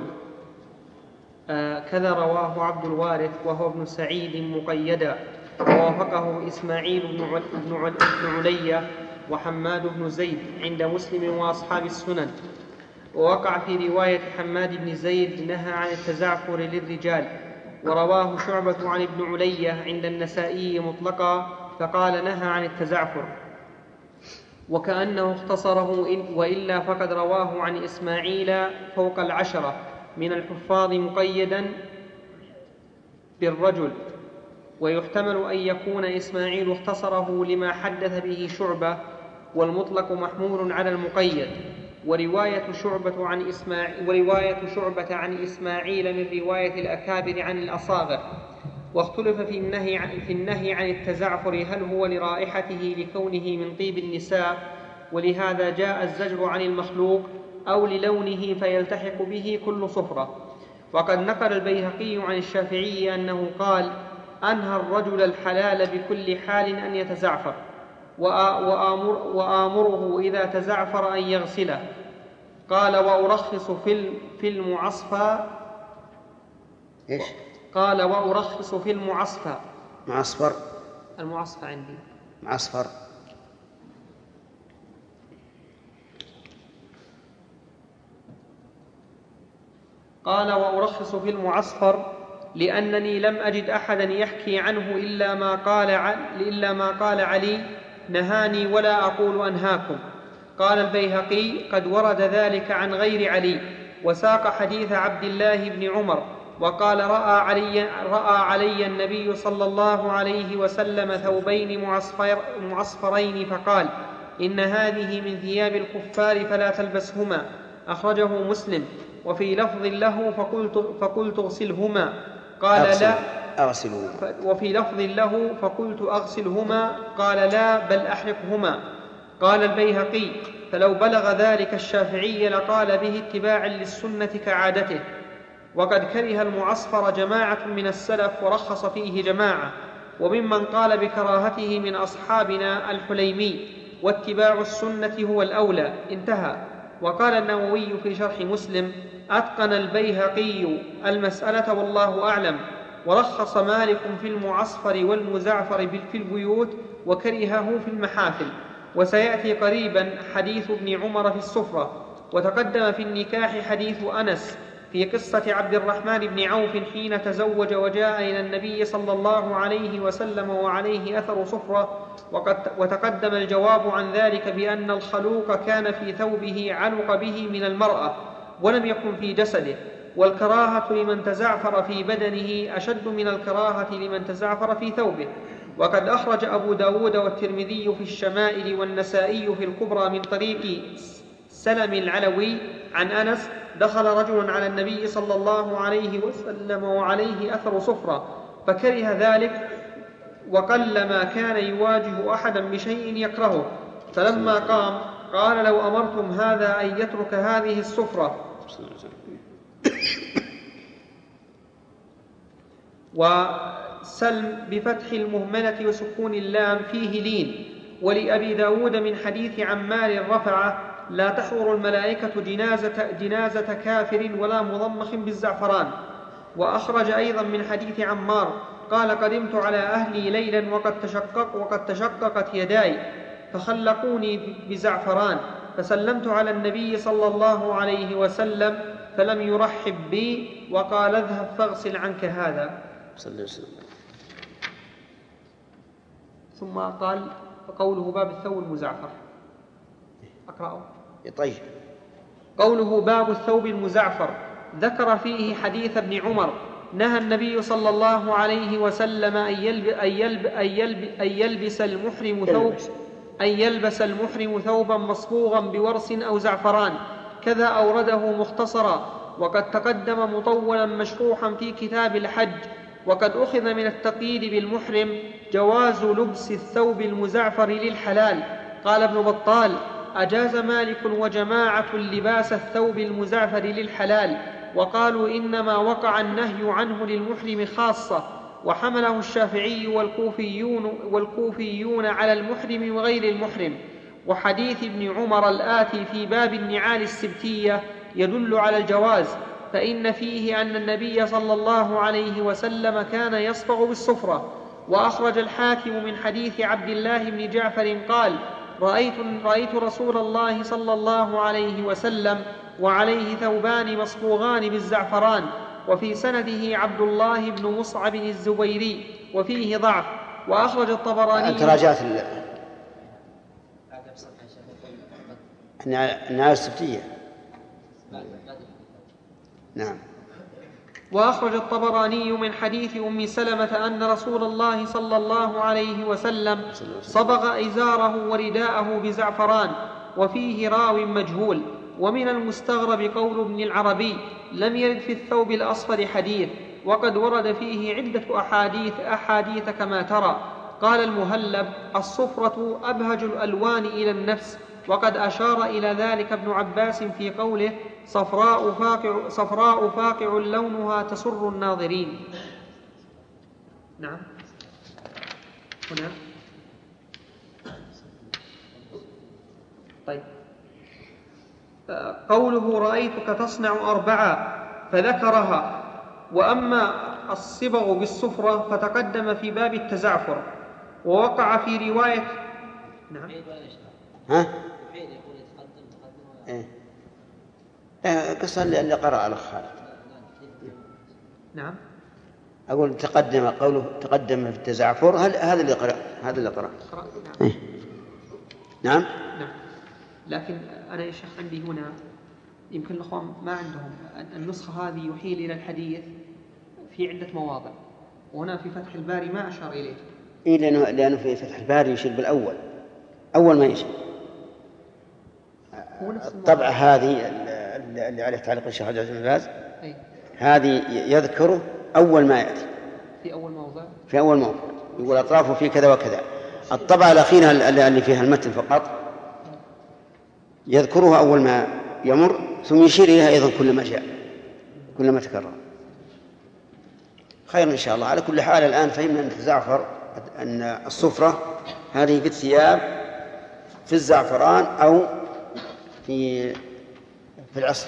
كذا رواه عبد الوارث وهو ابن سعيد مقيدا، ووافقه إسماعيل بن علي وحماد بن زيد عند مسلم وأصحاب السنن. ووقع في رواية حماد بن زيد نهى عن التزعفر للرجال، ورواه شعبة عن ابن علي عند النسائي مطلقا فقال نهى عن التزعفر، وكأنه اختصره وإلا فقد رواه عن إسماعيل فوق 10 من الحفاظ مقيدا بالرجل، ويحتمل أن يكون إسماعيل اختصره لما حدث به شعبة، والمطلق محمول على المقيد. ورواية شعبة عن إسماعيل من رواية الأكابر عن الأصاغر. واختلف في النهي عن التزعفر هل هو لرائحته لكونه من طيب النساء ولهذا جاء الزجر عن المخلوق، أو للونه فيلتحق به كل صفرة. وقد نقل البيهقي عن الشافعي أنه قال أنهى الرجل الحلال بكل حال أن يتزعفر، وآمره إذا تزعفر أن يغسله. قال وأرخص في المعصفى. إيش؟ قال وأرخص في المعصفى. معصفر. المعصفى عندي معصفر. قال وأرخص في المعصفر لأنني لم أجد أحدا يحكي عنه إلا ما قال علي نهاني ولا أقول أنهاكم. قال البيهقي قد ورد ذلك عن غير علي، وساق حديث عبد الله بن عمر وقال رأى علي النبي صلى الله عليه وسلم ثوبين معصفرين فقال إن هذه من ثياب الكفار فلا تلبسهما. أخرجه مسلم. وفي لفظ له فقلت اغسلهما قال لا أغسلهما. وفي لفظ له فقلت أغسلهما قال لا بل أحرقهما. قال البيهقي فلو بلغ ذلك الشافعي لقال به اتباعا للسنة كعادته. وقد كره المعصفر جماعة من السلف ورخص فيه جماعة، وممن قال بكراهته من أصحابنا الحليمي، واتباع السنة هو الأولى. انتهى. وقال النووي في شرح مسلم أتقن البيهقي المسألة والله أعلم، ورخص مالك في المعصفر والمزعفر في البيوت وكرهه في المحافل. وسيأتي قريبا حديث ابن عمر في السفرة. وتقدم في النكاح حديث أنس في قصة عبد الرحمن بن عوف حين تزوج وجاء إلى النبي صلى الله عليه وسلم وعليه أثر صفرة. وتقدم الجواب عن ذلك بأن الخلوق كان في ثوبه علق به من المرأة ولم يكن في جسده، والكراهة لمن تزعفر في بدنه أشد من الكراهة لمن تزعفر في ثوبه. وقد أخرج أبو داود والترمذي في الشمائل والنسائي في الكبرى من طريق سلم العلوي عن أنس دخل رجل على النبي صلى الله عليه وسلم وعليه أثر صفرة فكره ذلك، وقلما كان يواجه أحدا بشيء يكرهه، فلما قام قال لو أمرتم هذا أن يترك هذه الصفرة. وسلم بفتح المهملة وسكون اللام فيه لين. ولأبي داود من حديث عمار رفعه لا تحضر الملائكة جنازة كافر ولا مضمخ بالزعفران. وأخرج أيضا من حديث عمار قال قدمت على أهلي ليلا وقد تشققت يداي فخلقوني بزعفران، فسلمت على النبي صلى الله عليه وسلم فلم يرحب بي وقال اذهب فاغسل عنك هذا. ثم قال قوله باب الثوب المزعفر. أقرأه. طيب. قوله باب الثوب المزعفر ذكر فيه حديث ابن عمر نهى النبي صلى الله عليه وسلم أن يلبس المحرم ثوبا مصبوغا بورس أو زعفران، كذا أورده مختصرا، وقد تقدم مطولا مشروحا في كتاب الحج. وقد أخذ من التقييد بالمحرم جواز لبس الثوب المزعفر للحلال. قال ابن بطال: أجاز مالك وجماعة لباس الثوب المزعفر للحلال، وقالوا إنما وقع النهي عنه للمحرم خاصة، وحمله الشافعي والكوفيون على المحرم وغير المحرم. وحديث ابن عمر الآتي في باب النعال السبتية يدل على الجواز، فإن فيه أن النبي صلى الله عليه وسلم كان يصبغ بالصفرة. وأخرج الحاكم من حديث عبد الله بن جعفر قال: رأيت رسول الله صلى الله عليه وسلم وعليه ثوبان مصبوغان بالزعفران، وفي سنده عبد الله بن مصعب الزبيري وفيه ضعف. وأخرج الطبراني. أنت راجعت النعال السبتية. نعم. وأخرج الطبراني من حديث أم سلمة أن رسول الله صلى الله عليه وسلم صبغ إزاره ورداءه بزعفران، وفيه راو مجهول. ومن المستغرب قول ابن العربي: لم يرد في الثوب الأصفر حديث، وقد ورد فيه عدة أحاديث كما ترى. قال المهلب: الصفرة أبهج الألوان إلى النفس، وقد أشار إلى ذلك ابن عباس في قوله: صفراء فاقع لونها تسر الناظرين. نعم. هنا طيب. قوله: رأيتك تصنع 4 فذكرها. وأما الصبغ بالصفرة فتقدم في باب التزعفر، ووقع في رواية. نعم. ها؟ قصة اللي قرأ على خالد. نعم. أقول تقدم، قوله تقدم في التزعفر، هذا اللي قرأ. نعم. نعم. لكن أنا يا شيخ عندي هنا يمكن الأخوان ما عندهم النسخة هذه، يحيل إلى الحديث في عدة مواضع، وهنا في فتح الباري ما أشار إليه. إيه، لأنه في فتح الباري يشير بالأول، أول ما يشير. الطبعة هذه اللي عليه تعليق الشيخ عبد العزيز بن باز، هذه يذكره أول ما يأتي في أول موضع، يقول أطرافه في كذا وكذا. الطبعة الأخيرة اللي فيها المتن فقط يذكرها أول ما يمر، ثم يشير إليها أيضا كلما تكرر. خير إن شاء الله. على كل حال الآن فهمنا أن الزعفر، أن الصفرة هذه في الثياب في الزعفران أو في العصر.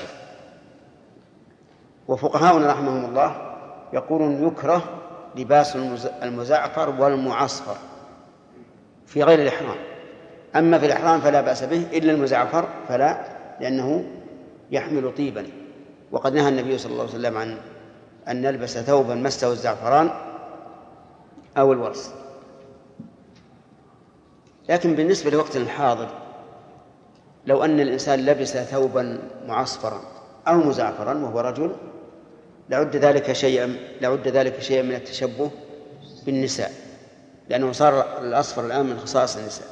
وفقهاؤنا رحمهم الله يقولون يكره لباس المزعفر والمعصفر في غير الإحرام. أما في الإحرام فلا بأس به، إلا المزعفر فلا، لأنه يحمل طيبا. وقد نهى النبي صلى الله عليه وسلم عن أن نلبس ثوبا مسه الزعفران أو الورس. لكن بالنسبة لوقتنا الحاضر، لو أن الإنسان لبس ثوبا معصفرا أو مزعفرا وهو رجل لعد ذلك شيئا من التشبه بالنساء، لأنه صار الأصفر الآن من خصائص النساء.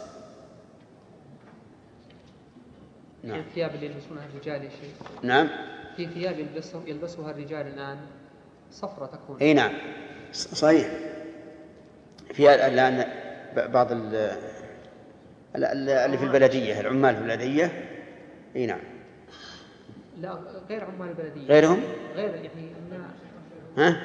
نعم. الثياب اللي يلبسونها الرجال يا شيخ. نعم. في ثياب يلبسها الرجال الآن صفرة تكون. أي نعم صحيح. في الآن بعض اللي في البلدية، العمال في البلدية. أي نعم. لا، غير عمال البلدية. غيرهم؟ غير يعني ها؟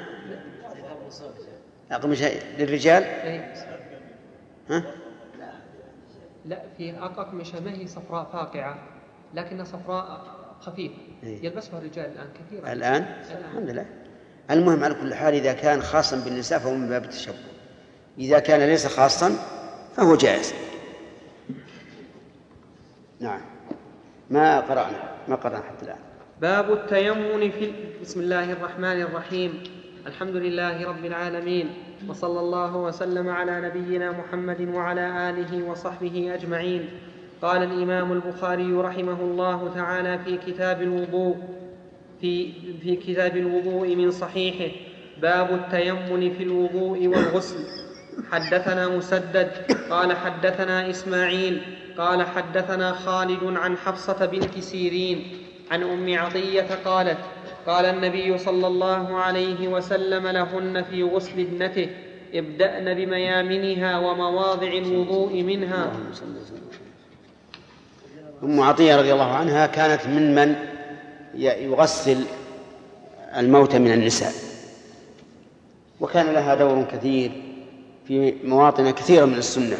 أقمشة للرجال؟ ها؟ لا، في أقمشة ما هي صفراء فاقعة، لكنها صفراء خفيفة يلبسها الرجال الآن كثيرا. الآن؟ الحمد لله. المهم على كل حال إذا كان خاصا بالنساء فهو من باب التشبه، إذا كان ليس خاصا فهو جائز. نعم. ما قرأنا حتى الآن. باب التيمم بسم الله الرحمن الرحيم. الحمد لله رب العالمين، وصلى الله وسلم على نبينا محمد وعلى آله وصحبه أجمعين. قال الإمام البخاري رحمه الله تعالى في كتاب الوضوء من صحيحه: باب التيمم في الوضوء والغسل. حدثنا مسدد قال حدثنا إسماعيل قال حدثنا خالد عن حفصة بنت سيرين عن أم عطية قالت قال النبي صلى الله عليه وسلم لهن في غسل ابنته ابدأن بميامنها ومواضع الوضوء منها. أم عطية رضي الله عنها كانت ممن يغسل الموتى من النساء، وكان لها دور كثير في مواطن كثيرة من السنة.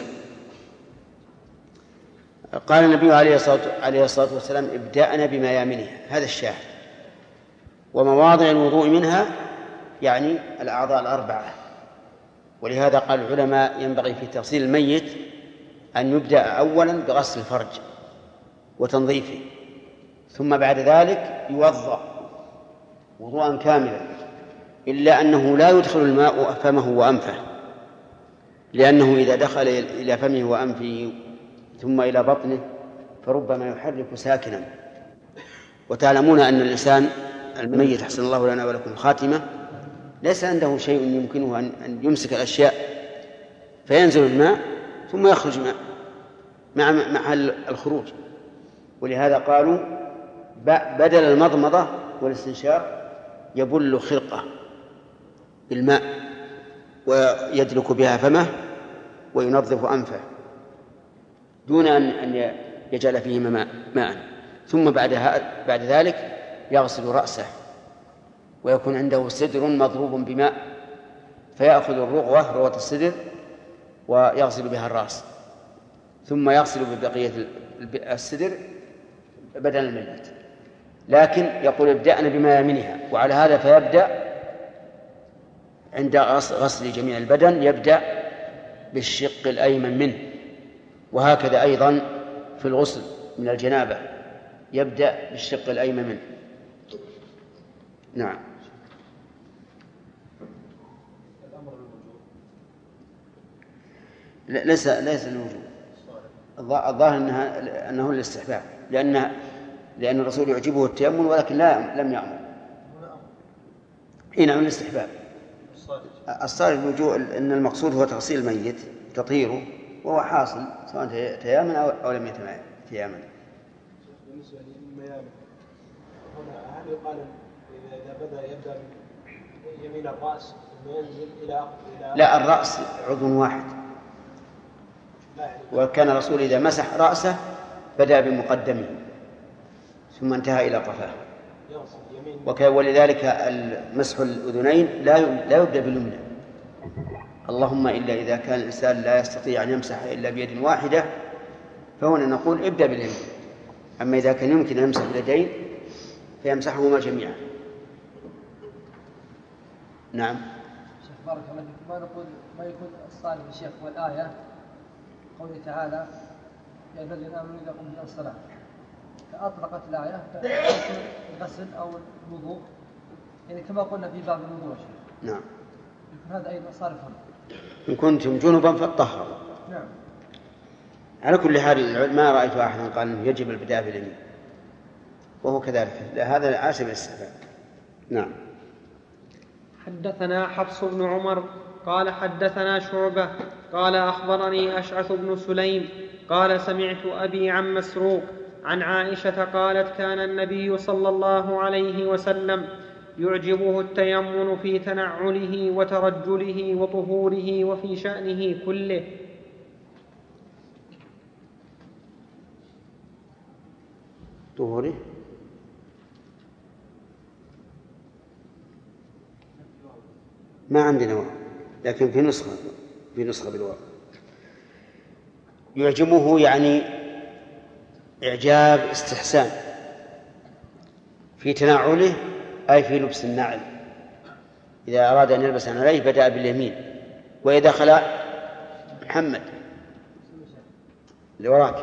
قال النبي عليه الصلاة والسلام ابدأنا بميامنها، هذا الشاهد، ومواضع الوضوء منها يعني الأعضاء الأربعة. ولهذا قال العلماء ينبغي في تغسيل الميت أن يبدأ أولا بغسل الفرج وتنظيفه، ثم بعد ذلك يوضأ وضوءا كاملا، إلا أنه لا يدخل الماء فمه وأنفه، لأنه إذا دخل إلى فمه وأنفه ثم إلى بطنه فربما يحرك ساكنا. وتعلمون أن الإنسان الميت حسن الله لنا ولكم خاتمة ليس عنده شيء يمكنه أن يمسك الأشياء، فينزل الماء ثم يخرج مع محل الخروج. ولهذا قالوا بدل المضمضة والاستنشاق يبل خلقه بالماء ويدلك بها فمه وينظف أنفه دون أن يجعل فيه ماء. ثم بعد ذلك يغسل رأسه، ويكون عنده سدر مضروب بماء فيأخذ روة السدر ويغسل بها الرأس، ثم يغسل ببقية السدر بدل الميت. لكن يقول ابدأنا بميامنها، وعلى هذا فيبدأ عند غسل جميع البدن يبدأ بالشق الأيمن منه، وهكذا أيضا في الغسل من الجنابة يبدأ بالشق الأيمن منه. نعم. ليس الوجوب، الظاهر أنه الاستحباب، لأن الرسول يعجبه التيمم ولكن لم يأمر. نعم الاستحباب. الصالح الوجوب أن المقصود هو تغسيل الميت تطهيره، وهو حاصل سواء تيامن أو لم يتيامن. بالنسبة للميامن هنا هل يقال إذا بدأ يبدأ يمين الرأس ثم ينزل إلى لا، الرأس عضو واحد، وكان الرسول إذا مسح رأسه بدأ بمقدمه ثم انتهى إلى قفاه. ولذلك مسح الأذنين لا يبدأ باليمنى، اللهم إلا إذا كان الإنسان لا يستطيع أن يمسح إلا بيد واحدة فهنا نقول ابدأ باليمين. أما إذا كان يمكن أن يمسح باليدين فيمسحهما جميعا. نعم. شيخ بارك الله فيك، ما يكون الصالح الشيخ والآية قوله تعالى يا الذين آمنوا إذا قمتم إلى الصلاة، فأطلقت الآية فيكون الغسل أو الوضوء يعني كما قلنا في باب الوضوء. نعم. يكون هذا أيضا صالح هنا. إن كنتم جنبا فاطهروا. نعم. على كل حال ما رأيت أحدا قال إنه يجب البداية باليمين، وهو كذلك، هذا عاشر الاستحباب. نعم. حدثنا حفص بن عمر قال حدثنا شعبة قال أخبرني أشعث بن سليم قال سمعت أبي عن مسروق عن عائشة قالت كان النبي صلى الله عليه وسلم يعجبه التيمم في تنعله وترجله وطهوره وفي شأنه كله. طهوره ما عندنا واو، لكن في نسخة بالواو. يعجبه يعني إعجاب استحسان، في تناعله أي في لبس النعل، إذا أراد أن يلبس عليه بدأ باليمين، وإذا خلع محمد لوراك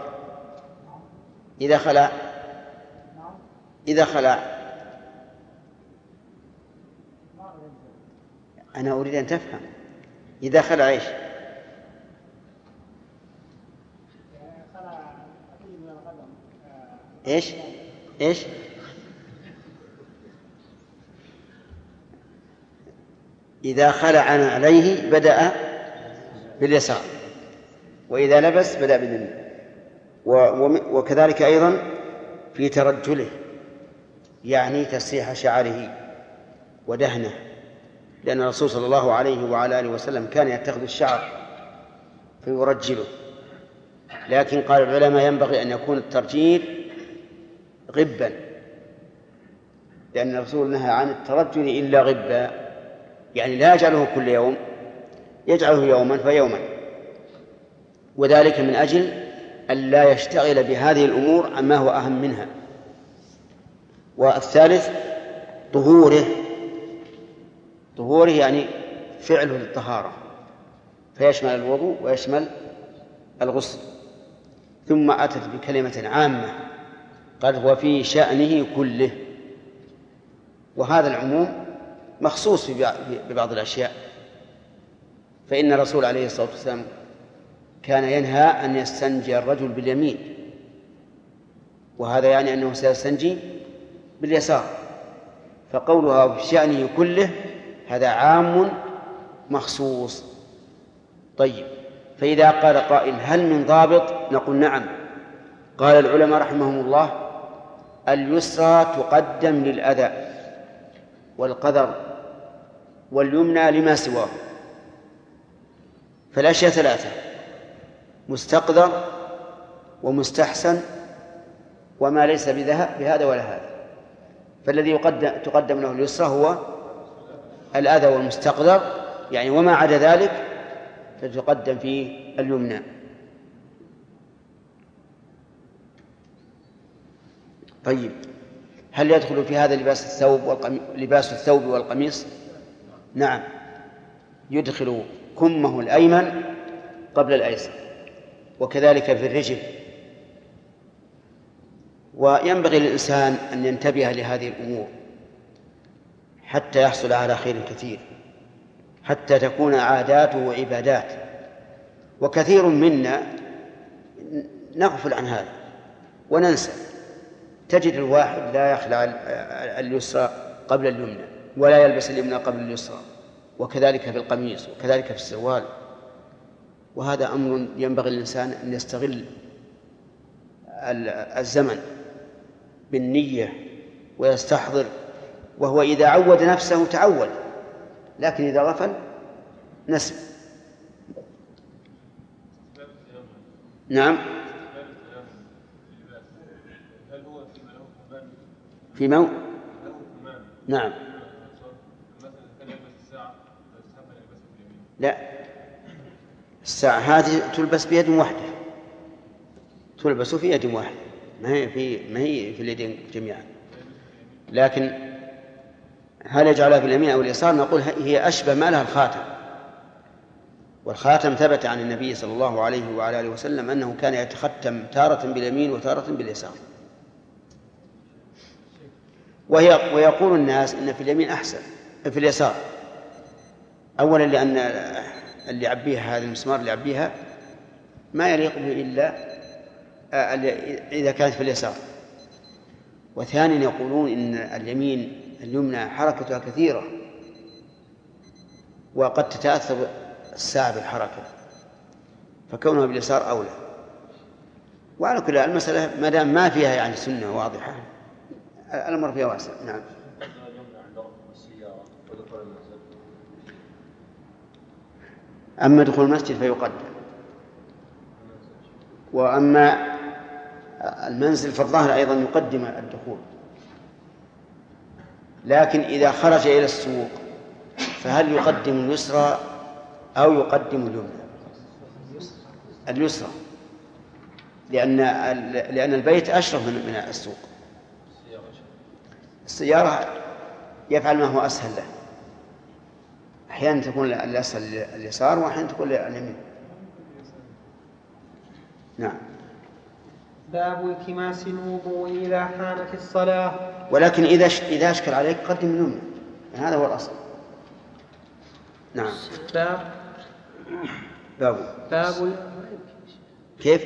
إذا خلع أنا أريد أن تفهم إذا خلع إيش؟ إيش؟ إذا خلع عليه بدأ باليسار، وإذا لبس بدأ باليمين. وكذلك أيضا في ترجله، يعني تسريح شعره ودهنه، لأن الرسول صلى الله عليه وعلى آله وسلم كان يتخذ الشعر فيرجله، لكن قال العلماء ينبغي أن يكون الترجيل غبا، لأن الرسول نهى عن الترجل إلا غبا، يعني لا يجعله كل يوم، يجعله يوما فيوما، وذلك من أجل أن لا يشتغل بهذه الأمور عما هو أهم منها. والثالث طهوره يعني فعله للطهارة، فيشمل الوضوء ويشمل الغسل. ثم أتت بكلمة عامة قال وفي شأنه كله، وهذا العموم مخصوص ببعض الأشياء، فإن الرسول عليه الصلاة والسلام كان ينهى أن يستنجي الرجل باليمين، وهذا يعني أنه سيستنجي باليسار، فقولها في شأنه كله هذا عام مخصوص. طيب، فإذا قال قائل هل من ضابط؟ نقول نعم. قال العلماء رحمهم الله اليسرى تقدم للأذى والقدر، واليمنى لما سواه، فالأشياء ثلاثة: مستقدر ومستحسن وما ليس بهذا ولا هذا. فالذي تقدم له اليسرى هو الأذى والمستقدر، يعني وما عدا ذلك فتقدم فيه اليمنى. طيب، هل يدخل في هذا لباس الثوب والقميص؟ نعم، يدخل كمه الأيمن قبل الأيسر، وكذلك في الرجل. وينبغي للإنسان أن ينتبه لهذه الأمور حتى يحصل على خير كثير، حتى تكون عاداته وعبادات. وكثير منا نغفل عن هذا وننسى. تجد الواحد لا يخلع اليسرى قبل اليمنى، ولا يلبس اليمنى قبل اليسرى، وكذلك في القميص، وكذلك في السروال. وهذا أمر ينبغي للإنسان أن يستغل الزمن بالنية ويستحضر، وهو إذا عود نفسه تعود، لكن إذا غفل نسي. نعم، في موت. نعم، لا، الساعة هذه تلبس بيد واحدة، تلبس في يد واحدة، ما هي في اليدين جميعا. لكن هل يجعلها في اليمين أو اليسار؟ نقول هي أشبه ما لها الخاتم، والخاتم ثبت عن النبي صلى الله عليه وعلى آله وسلم أنه كان يتختم تارة باليمين وتارة باليسار. ويقول الناس إن في اليمين أحسن، في اليسار. أولا لأن اللي يعبيها، هذا المسمار اللي يعبيها ما يليق به إلا إذا كانت في اليسار. وثانيا يقولون إن اليمين اليمنى حركتها كثيرة، وقد تتأثر الساعة بالحركة، فكونها باليسار أولى. وعلى كل المسألة ما دام ما فيها يعني سنة واضحة الأمر فيها واسع. نعم. أما دخول المسجد فيقدم، وأما المنزل فالظاهر أيضا يقدم الدخول. لكن إذا خرج إلى السوق فهل يقدم اليسرى أو يقدم اليمنى؟ اليسرى، لأن البيت أشرف من السوق. السيارة يفعل ما هو أسهل له، أحيانا تكون الأسهل اليسار وأحيانا تكون اليمين. نعم. باب التماس الوضوء إذا حانت الصلاة. ولكن إذا أشكل عليك قدم اليمنى، هذا هو الأصل. نعم. باب كيف؟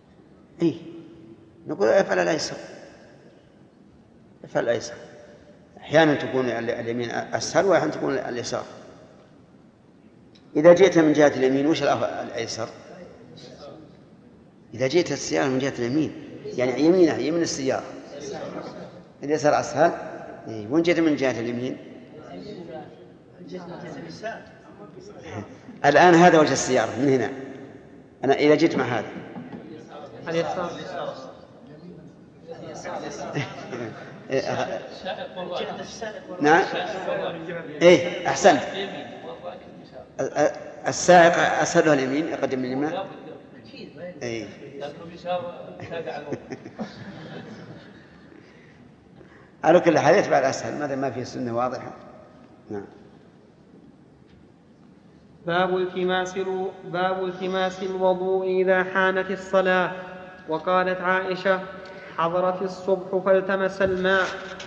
نقول افعل الأيسر، افعل الأيسر. أحيانا تكون اليمين أسهل وأحيانا تكون اليسار. إذا جئت من جهة اليمين وش الأيسر؟ إذا جئت السيارة من جهة اليمين يعني يمين السيارة اليسار أسهل. وين جئت من جهة اليمين؟ الآن هذا وجه السيارة من هنا. أنا إذا جئت مع هذا اليسار. نعم إيه أحسنت. السائق أسهل اليمين يقدم اليمين. إيه على كل حال يتبع الأسهل ماذا ما فيه سنة واضحة. نعم. باب التماس الوضوء إذا حانت الصلاة. وقالت عائشة: حضرت الصبح فالتمس الماء.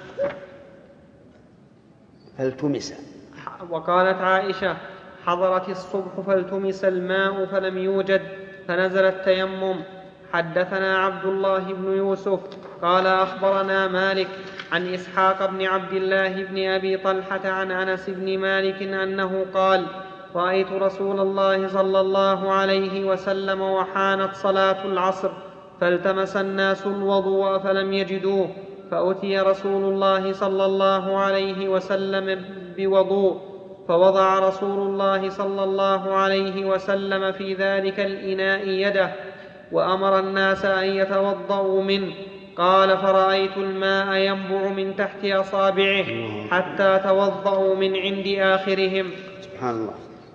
وقالت عائشة: حضرت الصبح فالتمس الماء فلم يوجد فنزل التيمم. حدثنا عبد الله بن يوسف قال أخبرنا مالك عن إسحاق بن عبد الله بن أبي طلحة عن أنس بن مالك أنه قال: رأيت رسول الله صلى الله عليه وسلم وحانت صلاة العصر فالتمس الناس الوضوء فلم يجدوه فأتي رسول الله صلى الله عليه وسلم بوضوء فوضع رسول الله صلى الله عليه وسلم في ذلك الإناء يده وأمر الناس أن يتوضأوا منه. قال: فرأيت الماء ينبع من تحت أصابعه حتى توضأوا من عند آخرهم. سبحان الله.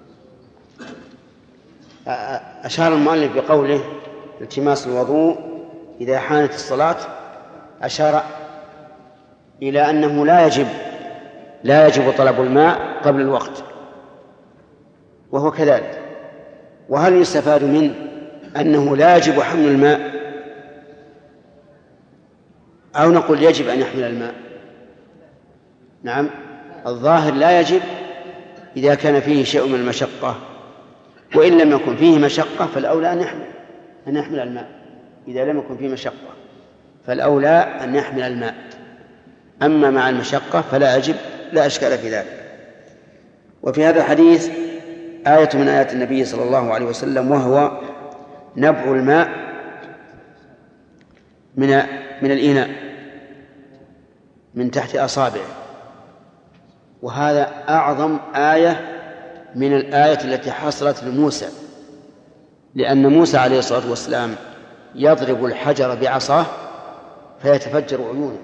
أشار المؤلف بقوله التماس الوضوء إذا حانت الصلاة، أشار إلى أنه لا يجب طلب الماء قبل الوقت، وهو كذلك. وهل يستفاد منه أنه لا يجب حمل الماء، أو نقول يجب أن يحمل الماء؟ نعم، الظاهر لا يجب إذا كان فيه شيء من المشقة، وإن لم يكن فيه مشقة فالأولى أن يحمل الماء. إذا لم يكن فيه مشقة فالأولى أن يحمل الماء، أما مع المشقة فلا يجب، لا أشكال في ذلك. وفي هذا الحديث آية من آيات النبي صلى الله عليه وسلم، وهو نبع الماء من الإناء من تحت أصابعه، وهذا أعظم آية من الآية التي حصلت لموسى، لأن موسى عليه الصلاة والسلام يضرب الحجر بعصاه فيتفجر عيونه،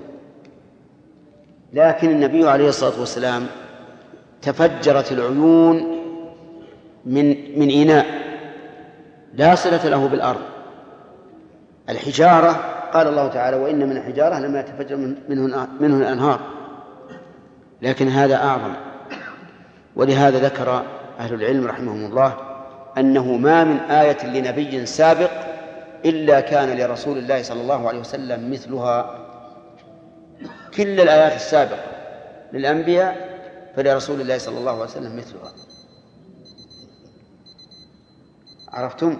لكن النبي عليه الصلاة والسلام تفجرت العيون من إناء لا صلة له بالأرض. الحجارة قال الله تعالى: وإن من الحجارة لما يتفجر منه الأنهار، لكن هذا أعظم. ولهذا ذكر أهل العلم رحمهم الله أنه ما من آية لنبي سابق إلا كان لرسول الله صلى الله عليه وسلم مثلها. كل الآيات السابقة للأنبياء فلرسول الله صلى الله عليه وسلم مثلها. عرفتم؟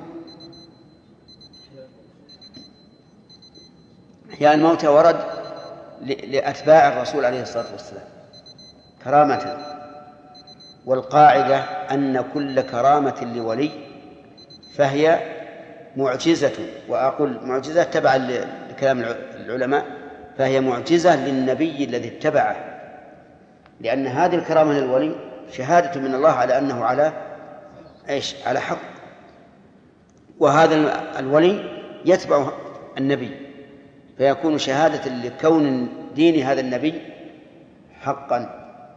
إحياء الموتى ورد لأتباع الرسول عليه الصلاة والسلام كرامة، والقاعدة أن كل كرامة لولي فهي معجزة، وأقول معجزة تبعا لكلام العلماء، فهي معجزة للنبي الذي اتبعه، لأن هذه الكرامة للولي شهادة من الله على أنه على حق، وهذا الولي يتبع النبي، فيكون شهادة لكون دين هذا النبي حقا،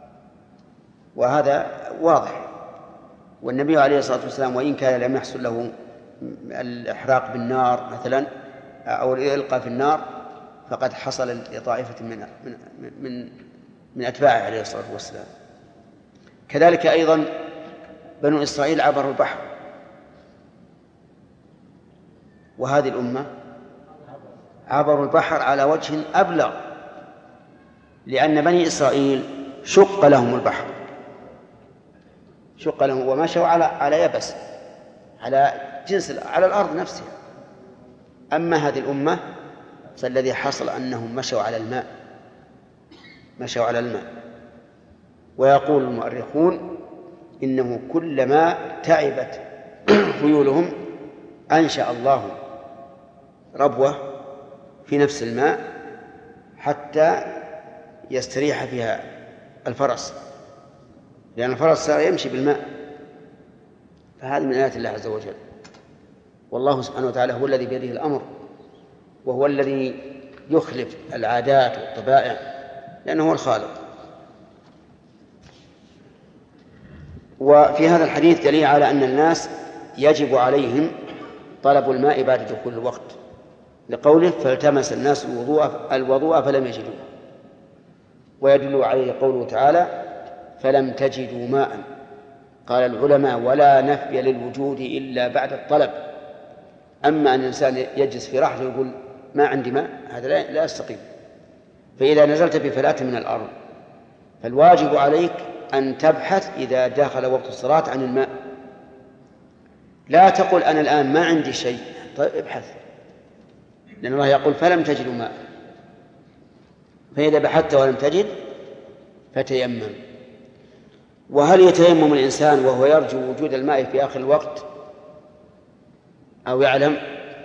وهذا واضح. والنبي عليه الصلاة والسلام وإن كان لم يحصل له الإحراق بالنار مثلا أو الإلقاء في النار، فقد حصل لطائفة من أتباعه عليه الصلاة والسلام. كذلك أيضا بنو إسرائيل عبروا البحر، وهذه الأمة عبروا البحر على وجه أبلغ، لأن بني إسرائيل شق لهم البحر، شق لهم ومشوا على يبس، على على الأرض نفسها. أما هذه الأمة فالذي حصل أنهم مشوا على الماء، مشوا على الماء. ويقول المؤرخون إنه كلما تعبت خيولهم أنشأ الله ربوة في نفس الماء حتى يستريح فيها الفرس، لأن الفرس صار يمشي بالماء. فهذا من آيات الله عز وجل. والله سبحانه وتعالى هو الذي بيده الأمر، وهو الذي يخلف العادات والطبائع، لأنه هو الخالق. وفي هذا الحديث دليل على أن الناس يجب عليهم طلب الماء بعد دخول الوقت، لقوله فالتمس الناس الوضوء فلم يجدوه. ويدل عليه قوله تعالى فلم تجدوا ماء. قال العلماء ولا نفي للوجود إلا بعد الطلب. أما أن الإنسان يجلس في راحته ويقول ما عندي ماء، هذا لا يستقيم. فإذا نزلت بفلاة من الأرض فالواجب عليك أن تبحث إذا دخل وقت الصلاة عن الماء. لا تقول أنا الآن ما عندي شيء. طيب ابحث، لأن الله يقول فلم تجدوا ماء. فإذا بحثت ولم تجد فتيمم. وهل يتيمم الإنسان وهو يرجو وجود الماء في آخر الوقت أو يعلم؟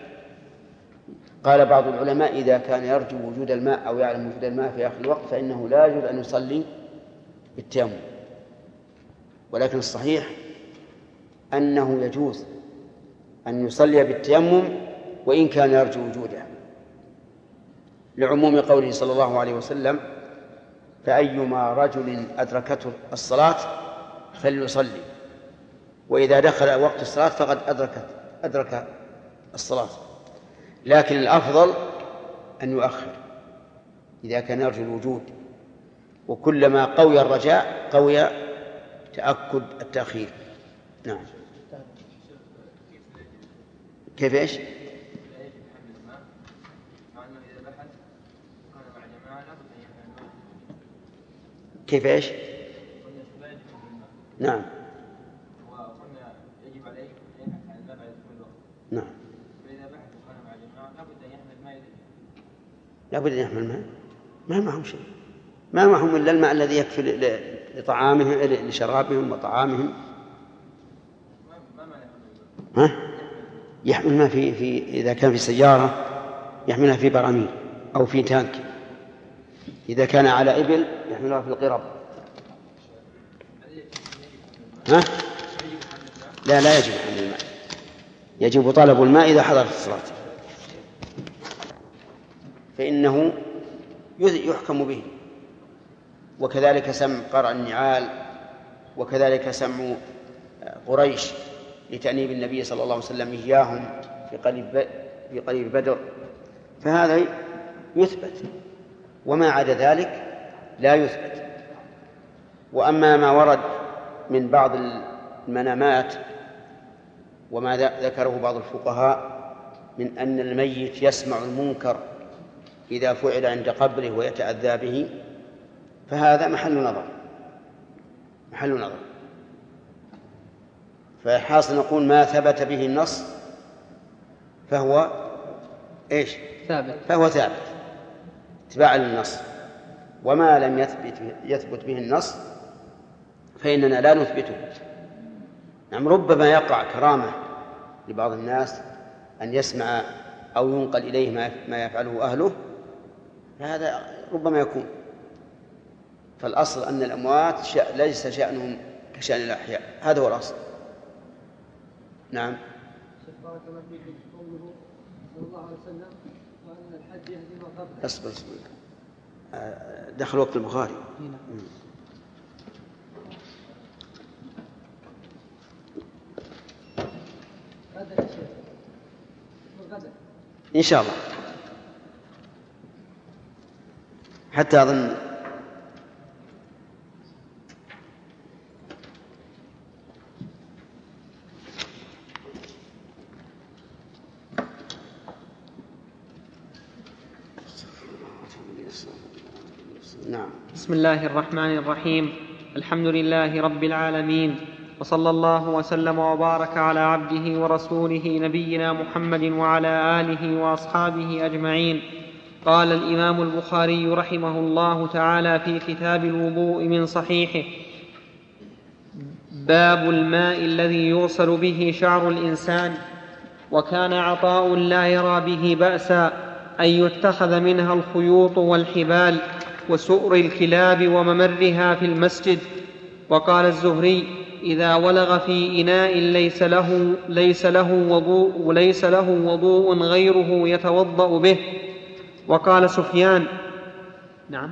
قال بعض العلماء إذا كان يرجو وجود الماء أو يعلم وجود الماء في آخر الوقت فإنه لا يجوز أن يصلي بالتيمم. ولكن الصحيح أنه يجوز أن يصلي بالتيمم وإن كان يرجو وجوده، لعموم قوله صلى الله عليه وسلم فأيما رجل أدركته الصلاة فليصلي، وإذا دخل وقت الصلاة فقد أدرك الصلاة. لكن الأفضل أن يؤخر إذا كان يرجو الوجود، وكلما قوي الرجاء قوي تأكد التأخير. نعم. كيف إيش؟ كيف إيش؟ نعم. وقلنا يجب عليه أن يبحث عن الماء بعد دخول الوقت. نعم. فإذا بحث وكان مع جماعة لابد أن يحمل الماء إليه. لابد أن يحمل الماء، ما معهم شيء، ما معهم إلا الماء الذي يكفي لطعامهم لشرابهم وطعامهم. ها؟ يحمل الماء في إذا كان في سيارة يحملها في براميل أو في تانك. إذا كان على إبل يحملها في القرب. ها؟ لا يجب حمل الماء، يجب طلب الماء إذا حضرت الصلاة، فإنه يحكم به. وكذلك سمع قرع النعال، وكذلك سمع قريش لتأنيب النبي صلى الله عليه وسلم إياهم في قليل بدر، فهذا يثبت، وما عدا ذلك لا يثبت. وأما ما ورد من بعض المنامات وما ذكره بعض الفقهاء من أن الميت يسمع المنكر إذا فعل عند قبره ويتأذى به، فهذا محل نظر. فحاصل نقول ما ثبت به النص فهو إيش؟ فهو ثابت اتباعا للنص، وما لم يثبت به النص فإننا لا نثبته. نعم، ربما يقع كرامة لبعض الناس أن يسمع أو ينقل إليه ما يفعله أهله، فهذا ربما يكون. فالأصل أن الأموات ليس شأنهم كشأن الأحياء، هذا هو الأصل. نعم. بارك الله فيك. قوله صلى الله عليه وسلم وأن الحج يهدي ما قبله. اصبر دخل وقت البخاري. غدا يا شيخ، غدا إن شاء الله، حتى أظن نعم. بسم الله الرحمن الرحيم. الحمد لله رب العالمين، وصلى الله وسلم وبارك على عبده ورسوله نبينا محمد وعلى آله وأصحابه أجمعين. قال الإمام البخاري رحمه الله تعالى في كتاب الوضوء من صحيحه: باب الماء الذي يغسل به شعر الإنسان. وكان عطاء لا يرى به بأسا أن يتخذ منها الخيوط والحبال وسؤر الكلاب وممرها في المسجد. وقال الزهري: إذا ولغ في إناء ليس له وضوء غيره يتوضأ به. وقال سفيان: نعم،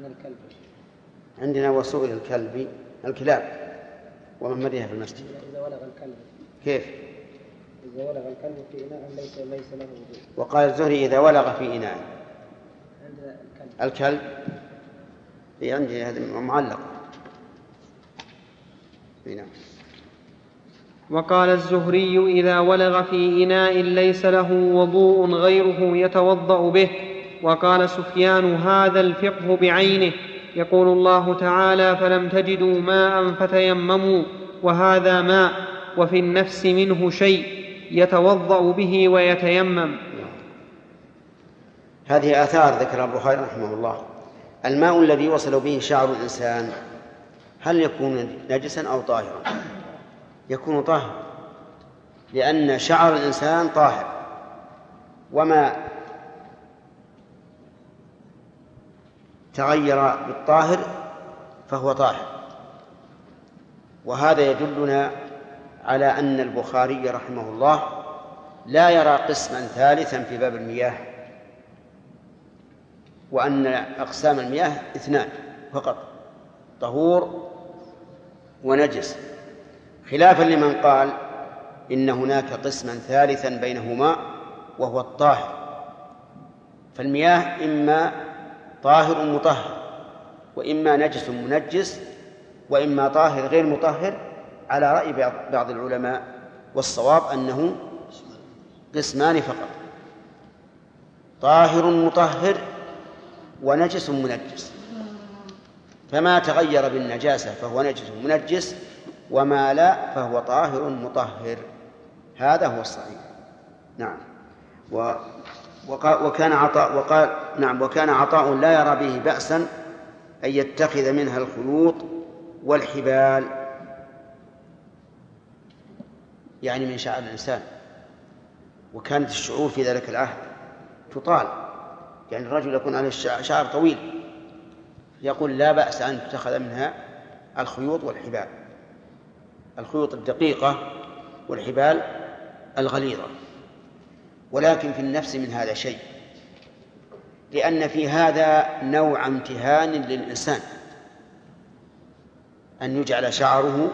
عندنا وسؤر الكلاب وممرها في المسجد. إذا ولغ الكلب كيف؟ إذا ولغ الكلب في إناء ليس له وضوء. وقال الزهري: إذا ولغ في إناء. عندنا الكلب في عندي هذا معلق. نعم. وقال الزهري: إذا ولغ في إناء ليس له وضوء غيره يتوضأ به. وقال سفيان: هذا الفقه بعينه. يقول الله تعالى: فلم تجدوا ماء فتيمموا، وهذا ماء، وفي النفس منه شيء يتوضأ به ويتيمم. هذه آثار ذكر البخاري رحمه الله. الماء الذي وصل به شعر الإنسان هل يكون نجسا أو طاهرا؟ يكون طاهرا، لأن شعر الإنسان طاهر، وما تغير بالطاهر فهو طاهر. وهذا يدلنا على أن البخاري رحمه الله لا يرى قسما ثالثا في باب المياه، وأن أقسام المياه 2 فقط: طهور ونجس، خلافا لمن قال إن هناك قسما ثالثا بينهما وهو الطاهر. فالمياه إما طاهر مطهر، وإما نجس منجس، وإما طاهر غير مطهر، على رأي بعض العلماء، والصواب أنه قسمان فقط: طاهر مطهر ونجس منجس. فما تغير بالنجاسة فهو نجس منجس، وما لا فهو طاهر مطهر. هذا هو الصحيح. نعم. وكان عطاء لا يرى به بأسا أن يتخذ منها الخيوط والحبال، يعني من شعر الإنسان. وكانت الشعور في ذلك العهد تطال، يعني الرجل يكون عليه شعر طويل، يقول لا بأس أن تتخذ منها الخيوط والحبال، الخيوط الدقيقة والحبال الغليظة. ولكن في النفس من هذا شيء، لأن في هذا نوع امتهان للإنسان، أن يجعل شعره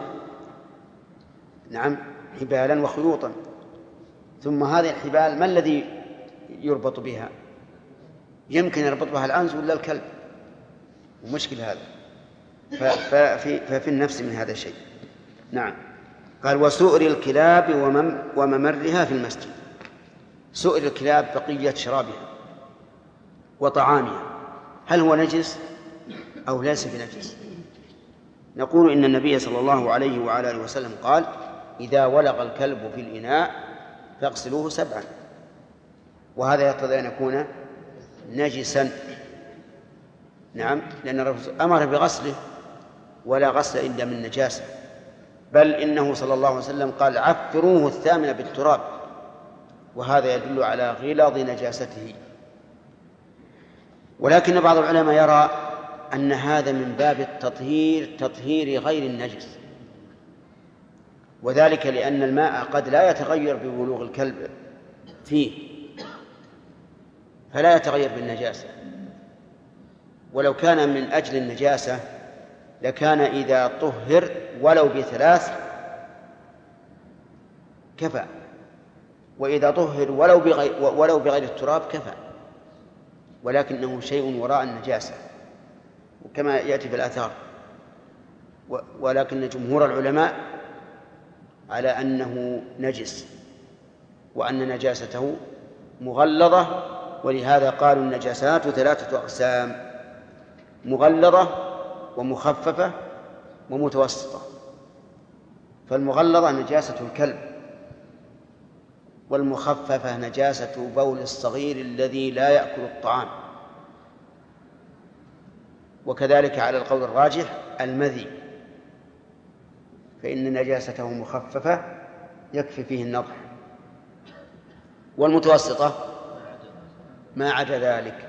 حبالا وخيوطا. ثم هذه الحبال ما الذي يربط بها؟ يمكن يربط بها العنز ولا الكلب، ومشكل هذا. ففي النفس من هذا الشيء. نعم. قال: وسؤر الكلاب وممرها في المسجد. سؤر الكلاب بقية شرابها وطعامها، هل هو نجس أو ليس بنجس؟ نقول إن النبي صلى الله عليه وعلى آله وسلم قال: إذا ولغ الكلب في الإناء فاغسلوه 7، وهذا يقتضي أن يكون نجسا. نعم، لأن الرسول أمر بغسله، ولا غسل إلا من نجاسة، بل إنه صلى الله عليه وسلم قال: عفروه 8 بالتراب، وهذا يدل على غلظ نجاسته. ولكن بعض العلماء يرى أن هذا من باب التطهير، تطهير غير النجس، وذلك لأن الماء قد لا يتغير ببلوغ الكلب فيه، فلا يتغير بالنجاسة. ولو كان من أجل النجاسة لكان إذا طهر ولو ب3 كفى، وإذا طهر ولو بغير التراب كفى، ولكنه شيء وراء النجاسة كما يأتي في الآثار. ولكن جمهور العلماء على أنه نجس، وأن نجاسته مغلظة، ولهذا قالوا النجاسات 3 أقسام: مغلظة ومخففة ومتوسطة. فالمغلظة نجاسة الكلب، والمخففة نجاسة بول الصغير الذي لا يأكل الطعام. وكذلك على القول الراجح المذي، فإن نجاسته مخففة يكفي فيه النضح. والمتوسطة ما عدا ذلك.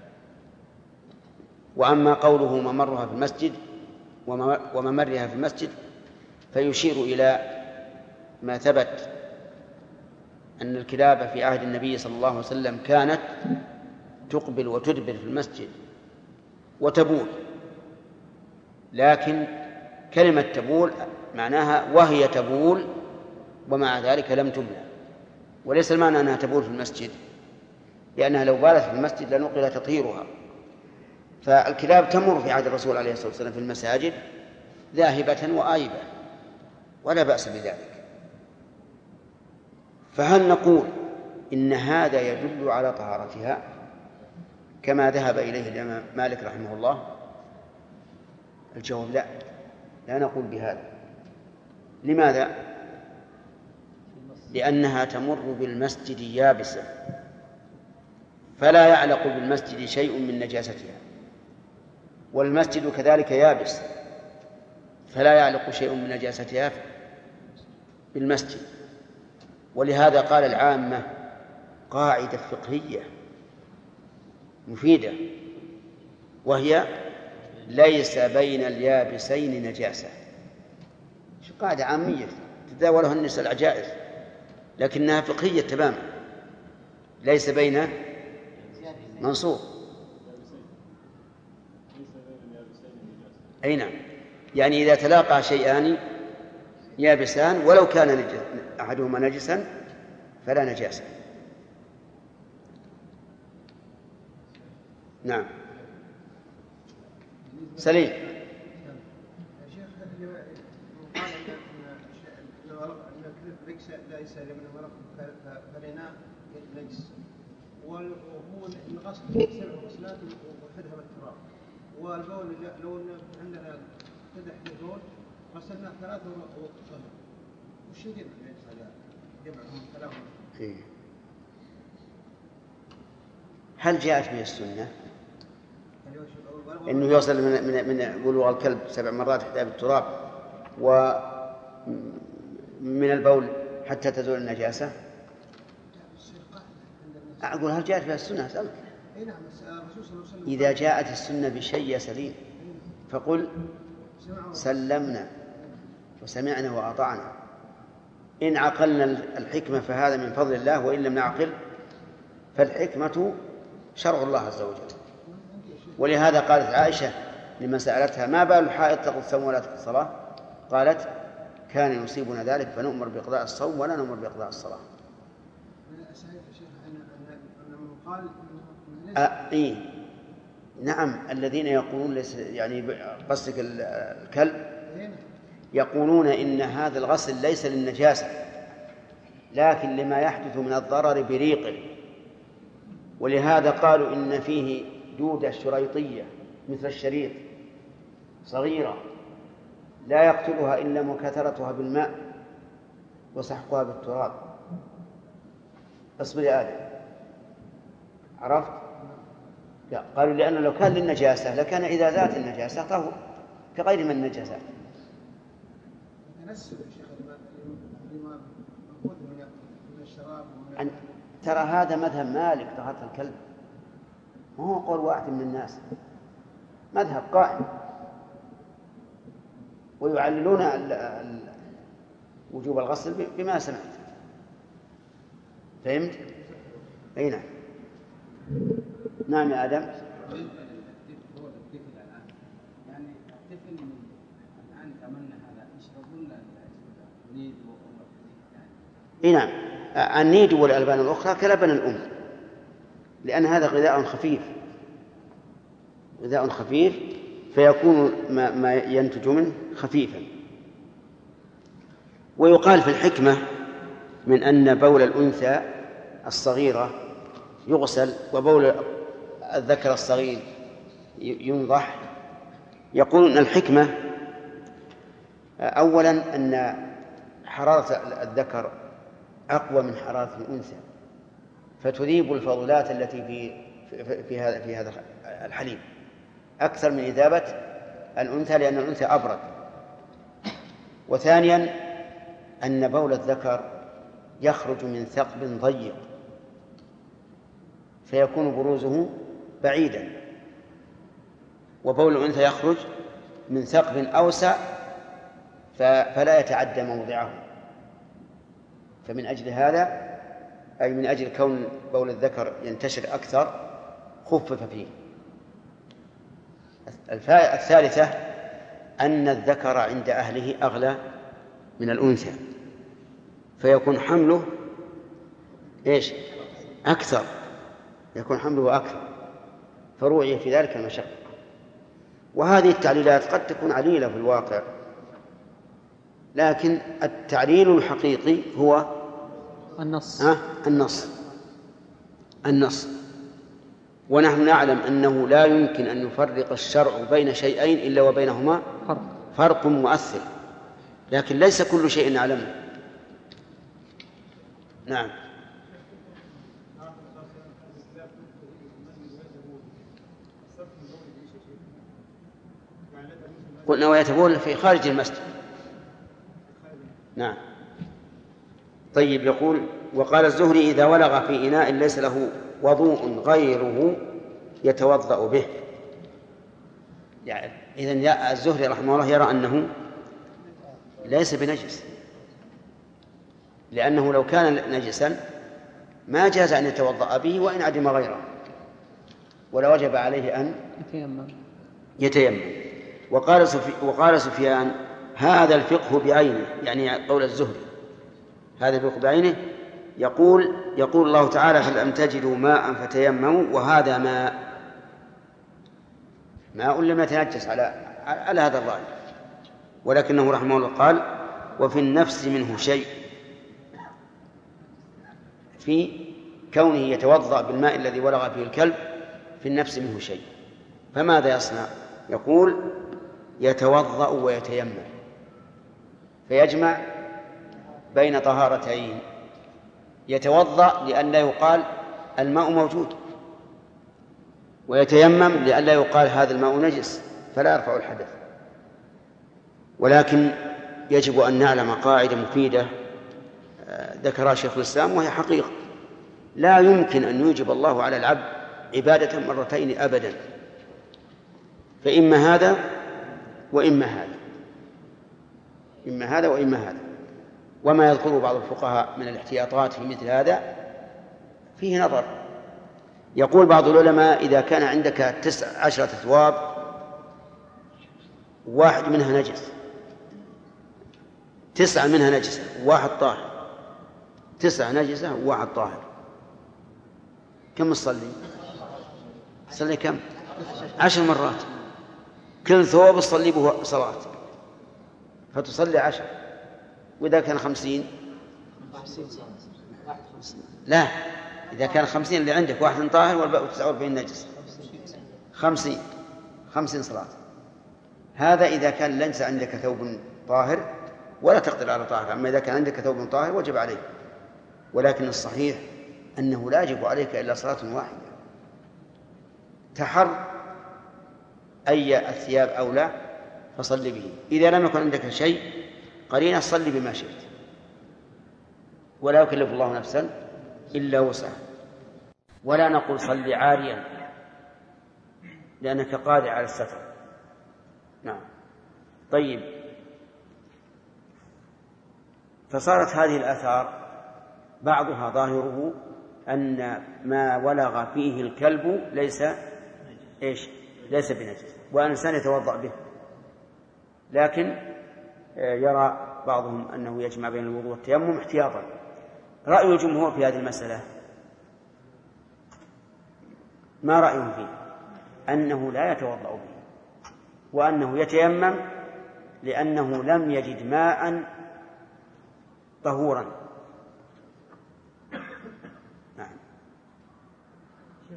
وأما قوله ممرها في المسجد وممرها في المسجد فيشير إلى ما ثبت أن الكلاب في عهد النبي صلى الله عليه وسلم كانت تقبل وتدبر في المسجد وتبول، لكن كلمة تبول معناها وهي تبول ومع ذلك لم تبلى، وليس المعنى أنها تبول في المسجد، لأنها لو بالت في المسجد لنقل تطهيرها. فالكلاب تمر في عهد الرسول عليه الصلاة والسلام في المساجد ذاهبة وآيبة ولا بأس بذلك. فهل نقول إن هذا يدل على طهارتها كما ذهب إليه الإمام مالك رحمه الله؟ الجواب لا نقول بهذا. لماذا؟ لأنها تمر بالمسجد يابسة، فلا يعلق بالمسجد شيء من نجاستها، والمسجد كذلك يابس فلا يعلق شيء من نجاستها بالمسجد. ولهذا قال العامة قاعدة فقهية مفيدة، وهي ليس بين اليابسين نجاسة. قاعدة عامية تتداولها النساء العجائز، لكنها فقهية تماما. ليس بين منصوب أي نعم، يعني إذا تلاقى شيئان يابسان ولو كان أحدهما نجسا فلا نجاسة. نعم سليم. ليس لمن مرق فلنا نجس، وهو الغسل 7 غسلات وحدها بالتراب، والبول لو عندنا قدح للبول غسلنا 3 وطهر. وش يجب على جمعهم كلامهم؟ هل جاءت به السنة إنه يوصل من بلوغ الكلب 7 مرات حتى بالتراب ومن البول حتى تزول النجاسة؟ أقول هل جاءت بها السنة؟ أسألك. إذا جاءت السنة بشيء سليم فقل سلمنا وسمعنا وأطعنا. إن عقلنا الحكمة فهذا من فضل الله، وإن لم نعقل فالحكمة شرع الله عز وجل. ولهذا قالت عائشة لمن سألتها ما بال الحائض تقضي الصوم ولا تقضي الصلاة؟ قالت كان يصيبنا ذلك فنؤمر بقضاء الصوم ولا نؤمر بقضاء الصلاة. إيه نعم، الذين يقولون يعني قصدك الكلب يقولون إن هذا الغسل ليس للنجاسة لكن لما يحدث من الضرر بريقه، ولهذا قالوا إن فيه دودة شريطية مثل الشريط صغيرة لا يقتلها إلا مكاثرتها بالماء وسحقها بالتراب. اصبر يا آدم، عرفت؟ لا، قالوا لأنه لو كان للنجاسة لكان إذا ذات النجاسة طهور كغير من النجاسات. ترى هذا مذهب مالك طهارة الكلب، ما هو قول واحد من الناس، مذهب قائم. ويعللون وجوب الغسل بما سمعت. فهمت؟ أي نعم. نعم يا آدم. يعني الطفل الآن تمنى هذا يشربون النيد اي نعم، النيد والألبان الأخرى كلبن الأم، لأن هذا غذاء خفيف فيكون ما ينتج منه خفيفا. ويقال في الحكمة من أن بول الأنثى الصغيرة يغسل وبول الذكر الصغير ينضح. يقولون الحكمة أولا أن حرارة الذكر أقوى من حرارة الأنثى فتذيب الفضلات التي في هذا الحليب، أكثر من إذابة الأنثى لأن الأنثى أبرد. وثانيا أن بول الذكر يخرج من ثقب ضيق فيكون بروزه بعيدا، وبول الأنثى يخرج من ثقب أوسع فلا يتعدى موضعه. فمن أجل هذا، أي من أجل كون بول الذكر ينتشر أكثر، خفف فيه. الثالثة أن الذكر عند أهله أغلى من الأنثى، فيكون حمله أكثر، يكون حمله أكثر، فروعي في ذلك المشقة. وهذه التعليلات قد تكون عليلة في الواقع، لكن التعليل الحقيقي هو النص. ونحن نعلم أنه لا يمكن أن يفرق الشرع بين شيئين إلا وبينهما فرق مؤثر، لكن ليس كل شيء نعلمه. نعم. قلنا ويتبول في خارج المسجد. نعم. طيب، يقول وقال الزهري إذا ولغ في إناء ليس له وضوء غيره يتوضأ به. يعني إذن الزهري رحمه الله يرى أنه ليس بنجس، لأنه لو كان نجسا ما جاز أن يتوضأ به وإن عدم غيره، ولا وجب عليه أن يتيمم. وقال سفيان هذا الفقه بعينه، يعني قول الزهري هذا الفقه بعينه، يقول الله تعالى فلم تجدوا ماء فتيمموا، وهذا ماء لم يتنجس على هذا الرأي. ولكنه رحمه الله قال وفي النفس منه شيء، في كونه يتوضأ بالماء الذي ولغ فيه الكلب في النفس منه شيء. فماذا يصنع؟ يقول يتوضأ ويتيمم، فيجمع بين طهارتين. يتوضأ لئلا يقال الماء موجود، ويتيمم لئلا يقال هذا الماء نجس فلا يرفع الحدث. ولكن يجب أن نعلم قاعدة مفيدة ذكرها شيخ الإسلام، وهي حقيقة: لا يمكن أن يوجب الله على العبد عبادة مرتين أبدا، فإما هذا وإما هذا، إما هذا وإما هذا. وما يذكره بعض الفقهاء من الاحتياطات في مثل هذا فيه نظر. يقول بعض العلماء إذا كان عندك 19 ثواب واحد منها نجس، 9 منها نجسة وواحد طاهر، 9 نجسة وواحد طاهر، كم تصلي كم؟ 10 مرات، كل ثوب تصلي به صلاة، فتصلي 10. وإذا كان 50 لا، إذا كان 50 اللي عندك واحد طاهر والباقي 49 نجس، 50 صلاة. هذا إذا كان ليس عندك ثوب طاهر ولا تقدر على طاهر. أما إذا كان عندك ثوب طاهر وجب عليك. ولكن الصحيح أنه لا يجب عليك إلا صلاة واحدة، تحر أي الثياب أولى فصل به. إذا لم يكن عندك شيء قرينة صلي بما شئت، ولا يكلف الله نفسا إلا وسعها. ولا نقول صلي عاريا لأنك قادر على الستر. نعم. طيب، فصارت هذه الآثار بعضها ظاهره أن ما ولغ فيه الكلب ليس بنجس، وأن الإنسان يتوضأ به. لكن يرى بعضهم أنه يجمع بين الوضوء والتيمم احتياطا. رأي الجمهور في هذه المسألة ما رأيهم فيه؟ أنه لا يتوضأ به، وأنه يتيمم لأنه لم يجد ماء طهورا. نعم. شيخ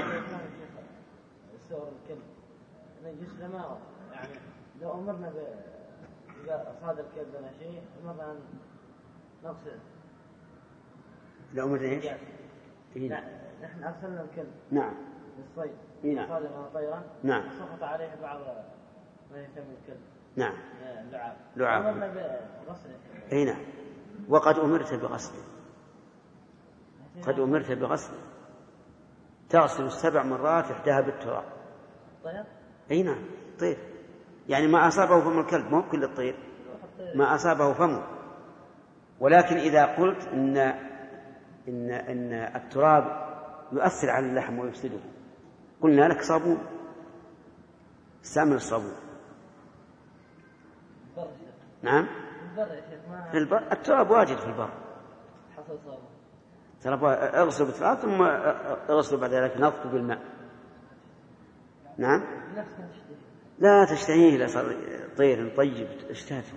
السور الكلب نجس لما يعني لو أمرنا إذا أصاد الكلب لنا شيء أمرنا أن نغسل. لو أمرنا إيش؟ نحن أرسلنا الكلب نعم للصيد، نعم. صادقا طيرا. نعم. سقط عليه بعض ما يسمى الكلب. نعم. لعاب. أمرنا بغسله. أي نعم. وقد أمرت بغسله. قد أمرت بغسله. تغسل 7 مرات إحداها بالتراب. طير؟ أي نعم. طير. يعني ما أصابه فم الكلب، مو كل الطير. ما أصابه فمه. ولكن إذا قلت إن التراب يؤثر على اللحم ويفسده، قلنا لك صابون، استعمل الصابون. نعم. التراب واجد في البر. اغسل بالتراب ثم اغسل بعد ذلك نظفه بالماء. نعم. لا تشتهيه إذا صار طير طيب اشتهته.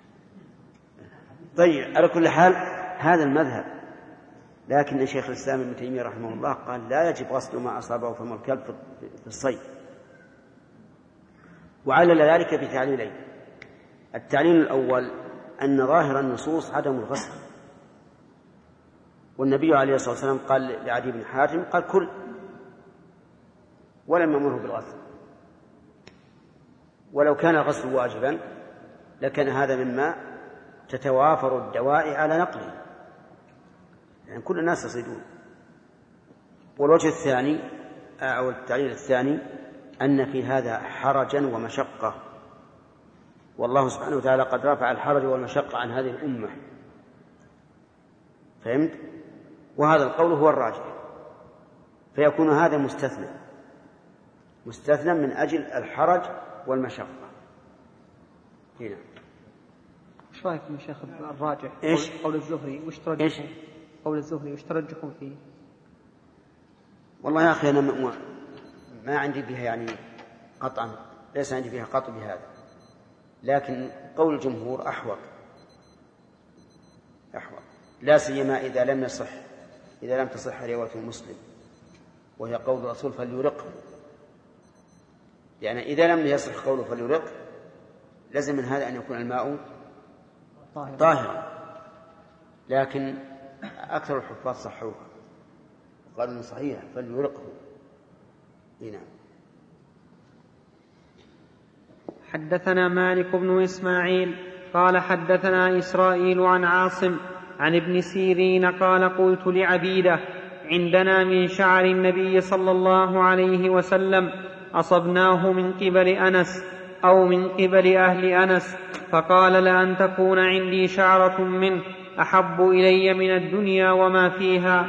طيب على كل حال هذا المذهب، لكن شيخ الإسلام ابن تيمية رحمه الله قال لا يجب غسل ما أصابه فم الكلب في الصيد، وعلل ذلك بتعليلين. التعليل الأول أن ظاهر النصوص عدم الغسل، والنبي عليه الصلاة والسلام قال لعدي بن حاتم قال كل، ولم يأمره بالغسل. ولو كان الغسل واجبا لكان هذا مما تتوافر الدواعي على نقله، يعني كل الناس يصيدون. والوجه الثاني أو التعليل الثاني أن في هذا حرجا ومشقة، والله سبحانه وتعالى قد رفع الحرج والمشقة عن هذه الأمة. فهمت؟ وهذا القول هو الراجح، فيكون هذا مستثنى من أجل الحرج والمشقة. هنا ايش رايكم يا شيخ الراجح؟ إيش؟ قول الزهري وش ترجحون؟ قول الزهري وش ترجحون فيه؟ والله يا أخي أنا ما عندي بها يعني قطعا، ليس عندي بها قطع بهذا، لكن قول الجمهور أحوط، لا سيما إذا لم تصح رواية مسلم، وهي قول الرسول فليرقه. يعني إذا لم يصح قوله فليرق لازم من هذا أن يكون الماء طاهرا، لكن أكثر الحفاظ صحوها وقالوا إنه صحيح فليرقه. هنا حدثنا مالك بن إسماعيل قال حدثنا إسرائيل عن عاصم عن ابن سيرين قال قلت لعبيدة عندنا من شعر النبي صلى الله عليه وسلم أصبناه من قبل أنس أو من قبل أهل أنس، فقال لأن تكون عندي شعرة منه أحب إلي من الدنيا وما فيها.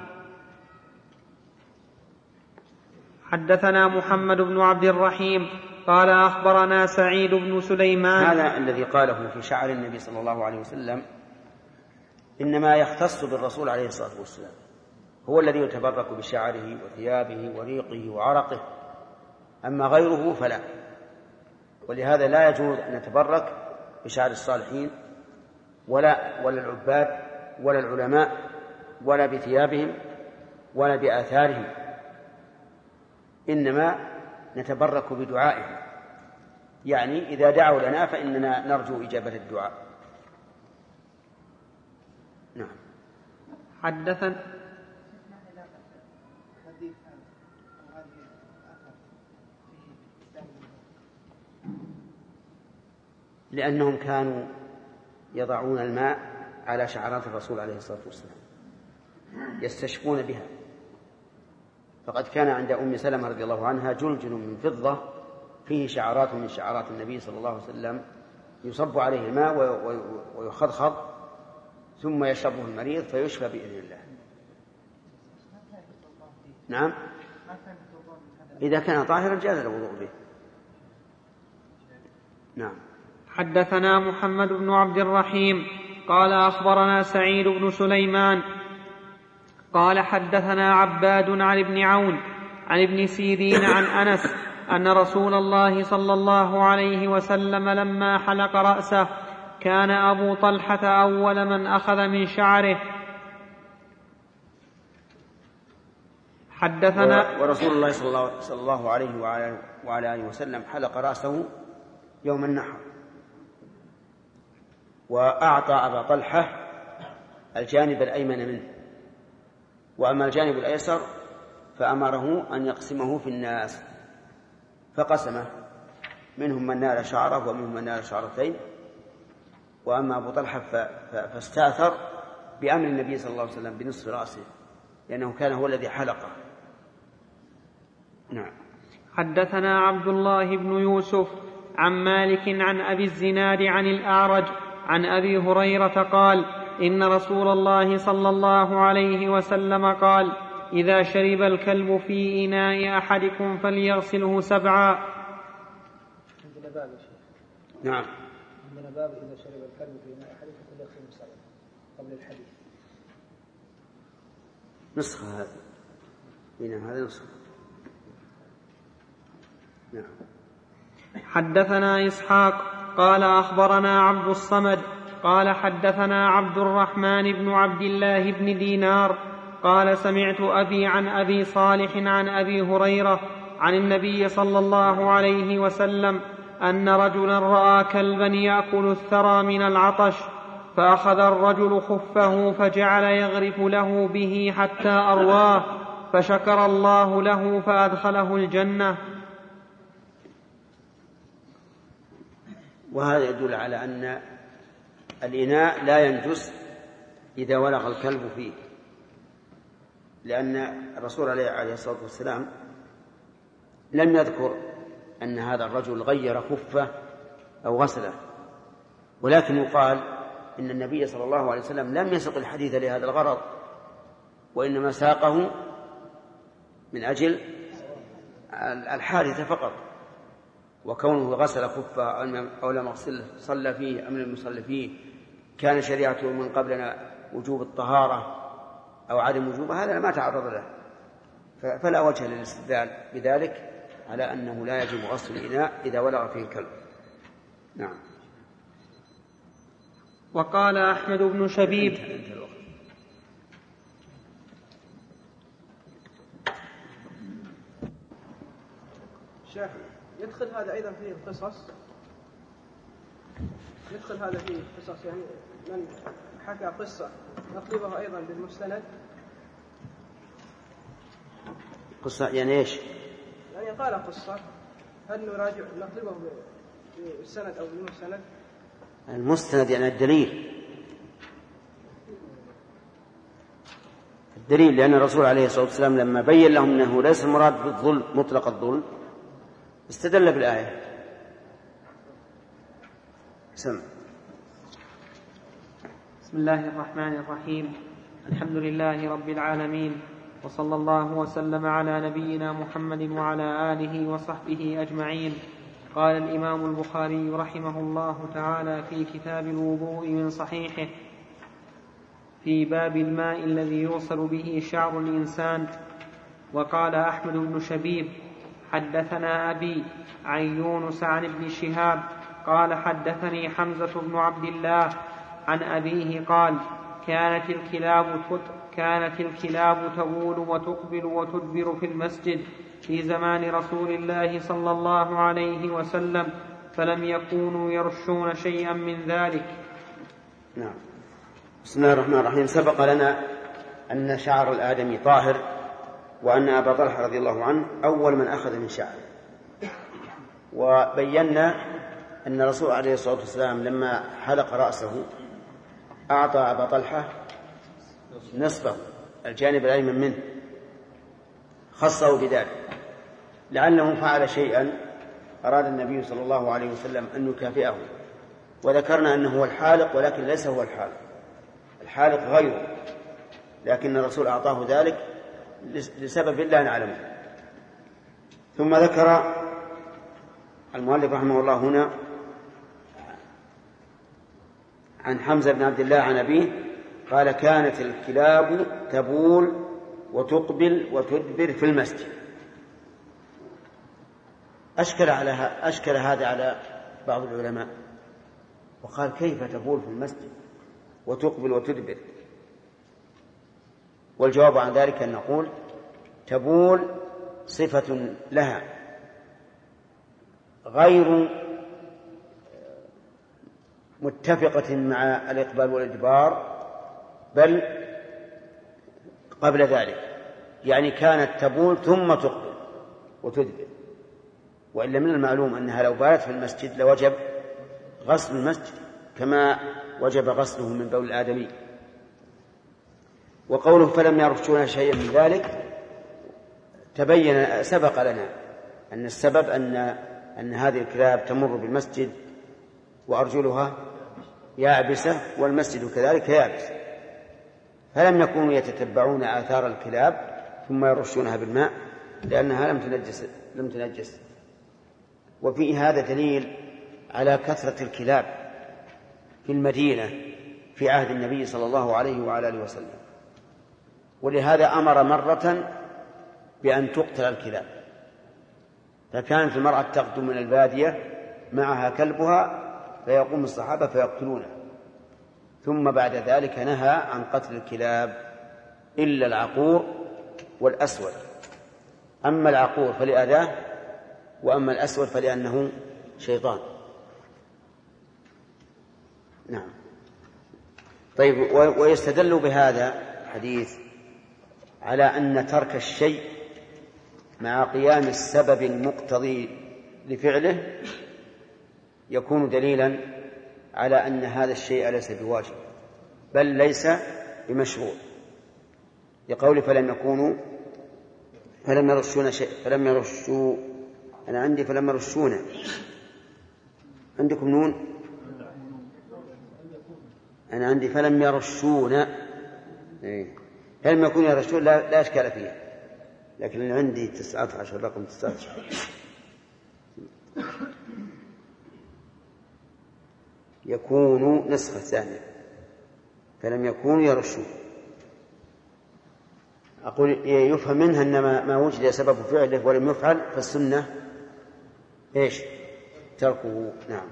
حدثنا محمد بن عبد الرحيم قال أخبرنا سعيد بن سليمان. هذا الذي قاله في شعر النبي صلى الله عليه وسلم إنما يختص بالرسول عليه الصلاة والسلام، هو الذي يتبرك بشعره وثيابه وريقه وعرقه، أما غيره فلا. ولهذا لا يجوز أن نتبرك بشعر الصالحين ولا العباد ولا العلماء ولا بثيابهم ولا بآثارهم، إنما نتبرك بدعائهم، يعني إذا دعوا لنا فإننا نرجو إجابة الدعاء. نعم. حدثنا لأنهم كانوا يضعون الماء على شعرات الرسول عليه الصلاة والسلام يستشفون بها، فقد كان عند أم سلمة رضي الله عنها جلجل من فضة فيه شعرات من شعرات النبي صلى الله عليه وسلم يصب عليه الماء ويخضخض ثم يشربه المريض فيشفى بإذن الله. نعم، إذا كان طاهرا جاز الوضوء به. نعم. حدثنا محمد بن عبد الرحيم قال أخبرنا سعيد بن سليمان قال حدثنا عباد عن ابن عون عن ابن سيرين عن أنس أن رسول الله صلى الله عليه وسلم لما حلق رأسه كان أبو طلحة أول من أخذ من شعره. حدثنا ورسول الله صلى الله عليه وعلى آله وسلم حلق رأسه يوم النحر، وأعطى أبا طلحة الجانب الأيمن منه، وأما الجانب الأيسر فأمره أن يقسمه في الناس فقسمه، منهم من نال شعره ومنهم من نال شعرتين. وأما أبو طلحة فاستأثر بأمر النبي صلى الله عليه وسلم بنصف رأسه، لأنه كان هو الذي حلقه. نعم. حدثنا عبد الله بن يوسف عن مالك عن أبي الزناد عن الأعرج عن أبي هريرة قال: إن رسول الله صلى الله عليه وسلم قال: إذا شرب الكلب في إناء أحدكم فليغسله 7. عندنا باب يا شيخ. نعم. عندنا باب إذا شرب الكلب في إناء أحدكم فليغسله 7 قبل الحديث. نسخة هذه. نعم هذا نسخة. نعم. حدثنا إسحاق قال أخبرنا عبد الصمد قال حدثنا عبد الرحمن بن عبد الله بن دينار قال: سمعت أبي عن أبي صالح عن أبي هريرة عن النبي صلى الله عليه وسلم أن رجلا رأى كلبا يأكل الثرى من العطش، فأخذ الرجل خفه فجعل يغرف له به حتى أرواه، فشكر الله له فأدخله الجنة. وهذا يدل على أن الإناء لا ينجس إذا ولغ الكلب فيه، لأن الرسول عليه الصلاة والسلام لم يذكر أن هذا الرجل غير خفه أو غسله، ولكن يقال إن النبي صلى الله عليه وسلم لم يسق الحديث لهذا الغرض، وإنما ساقه من أجل الحادثة فقط. وكونه غسل خفه أو لم يغسله، صلى فيه أم لم يصلي فيه، كان شريعته من قبلنا وجوب الطهارة أو عدم وجوبها، هذا ما تعرض له، فلا وجه للاستدلال بذلك على أنه لا يجب غسل الإناء إذا ولغ فيه الكلب. نعم. وقال أحمد بن شبيب: شيخ، يدخل هذا أيضا فيه القصص، يدخل هذا فيه القصص، يعني من حكى قصة نقلبها أيضا بالمستند. قصة يعني إيش؟ يعني قال قصة، هل نراجع نقلبه بالسند أو بالمستند؟ المستند يعني الدليل، لأن الرسول عليه الصلاة والسلام لما بين لهم أنه ليس المراد بالظلم مطلق الظلم استدل بالآية. سمع. بسم الله الرحمن الرحيم. الحمد لله رب العالمين، وصلى الله وسلم على نبينا محمد وعلى آله وصحبه أجمعين. قال الإمام البخاري رحمه الله تعالى في كتاب الوضوء من صحيحه في باب الماء الذي يوصل به شعر الإنسان. وقال أحمد بن شبيب: حدثنا أبي عن يونس عن ابن شهاب قال: حدثني حمزة بن عبد الله عن أبيه قال: كانت الكلاب تبول وتقبل وتدبر في المسجد في زمان رسول الله صلى الله عليه وسلم، فلم يكونوا يرشون شيئا من ذلك. نعم. بسم الله الرحمن الرحيم. سبق لنا أن شعر الآدمي طاهر، وأن أبا طلحة رضي الله عنه أول من أخذ من شعره، وبينا أن الرسول عليه الصلاة والسلام لما حلق رأسه أعطى أبا طلحة نصفه الجانب الأيمن منه، خصه بذلك، لعله فعل شيئا أراد النبي صلى الله عليه وسلم أن يكافئه. وذكرنا أنه هو الحالق، ولكن ليس هو الحالق غيره، لكن الرسول أعطاه ذلك لسبب لا نعلمه. ثم ذكر المؤلف رحمه الله هنا عن حمزة بن عبد الله عن أبيه قال: كانت الكلاب تبول وتقبل وتدبر في المسجد. أشكل هذا على بعض العلماء، وقال: كيف تبول في المسجد وتقبل وتدبر؟ والجواب عن ذلك أن نقول: تبول صفة لها غير متفقة مع الإقبال والإدبار، بل قبل ذلك، يعني كانت تبول ثم تقبل وتدبر، وإلا من المعلوم أنها لو بالت في المسجد لوجب غسل المسجد كما وجب غسله من بول الآدمي. وقوله فلم يرشون شيئا من ذلك تبين سبق لنا أن السبب أن هذه الكلاب تمر بالمسجد وأرجلها يابسة والمسجد كذلك يابس، فلم يكونوا يتتبعون آثار الكلاب ثم يرشونها بالماء لأنها لم تنجس. وفي هذا دليل على كثرة الكلاب في المدينة في عهد النبي صلى الله عليه وعلى آله وسلم، ولهذا أمر مرة بأن تقتل الكلاب، فكانت المرأة تقدم من البادية معها كلبها فيقوم الصحابة فيقتلونه، ثم بعد ذلك نهى عن قتل الكلاب إلا العقور والأسود، أما العقور فلأذاه وأما الأسود فلأنه شيطان. نعم. طيب، ويستدل بهذا حديث على أن ترك الشيء مع قيام السبب المقتضي لفعله يكون دليلا على أن هذا الشيء ليس بواجب بل ليس بمشروع، لقول فلم يرشون شيء، فلم يرشوا، أنا عندي فلم يرشون، عندكم نون؟ أنا عندي فلم يرشون، فلم يكونوا يرشون لا أشكال فيها، لكن عندي 19 رقم 19 يكون نسخة ثانية، فلم يكونوا يرشون. أقول يفهم منها أن ما وجد سبب فعله ولم يفعل فالسنة إيش؟ تركه. نعم.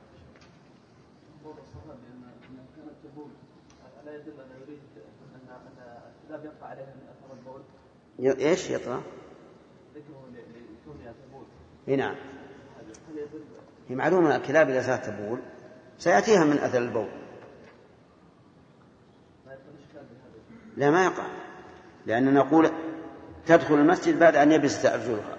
إيش يطلع؟ نعم، هي معلومة الكلاب إذا صارت تبول سيأتيها من أثر البول. لا، ما يقع، لأننا نقول تدخل المسجد بعد أن يبست أرجلها.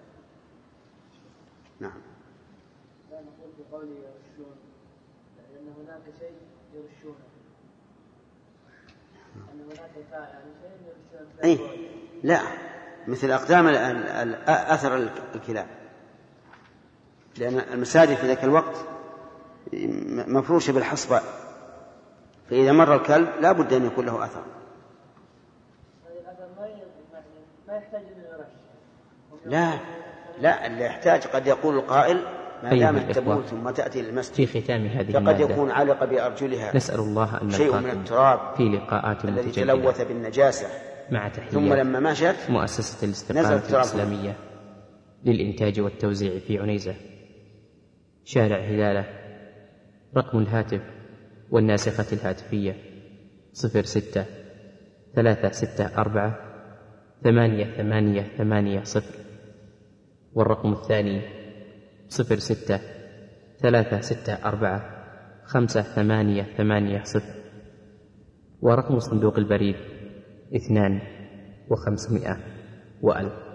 نعم. لا نقول بقول يرشون لأن هناك شيء يرشونه، أن هناك يعني شيء يرشون. أي لا، مثل أقدام أثر الكلاب، لأن المساجد في ذاك الوقت مفروشة بالحصبة، فإذا مر الكلب لا بد أن يكون له أثر. ما يحتاج إلى يرش. لا، اللي يحتاج قد يقول القائل ما دامت تبول ثم تأتي للمسجد في ختام هذه فقد يكون علق بأرجلها نسأل الله أن شيء من التراب في لقاءات الذي تلوث بالنجاسة، مع تحيات ثم لما مشت مؤسسة الاستقامة الإسلامية للإنتاج والتوزيع في عنيزة، شارع هلالة. رقم الهاتف والناسخة الهاتفية 06-364-8880، والرقم الثاني 06-364-5880، ورقم صندوق البريد 2 و500 و1000.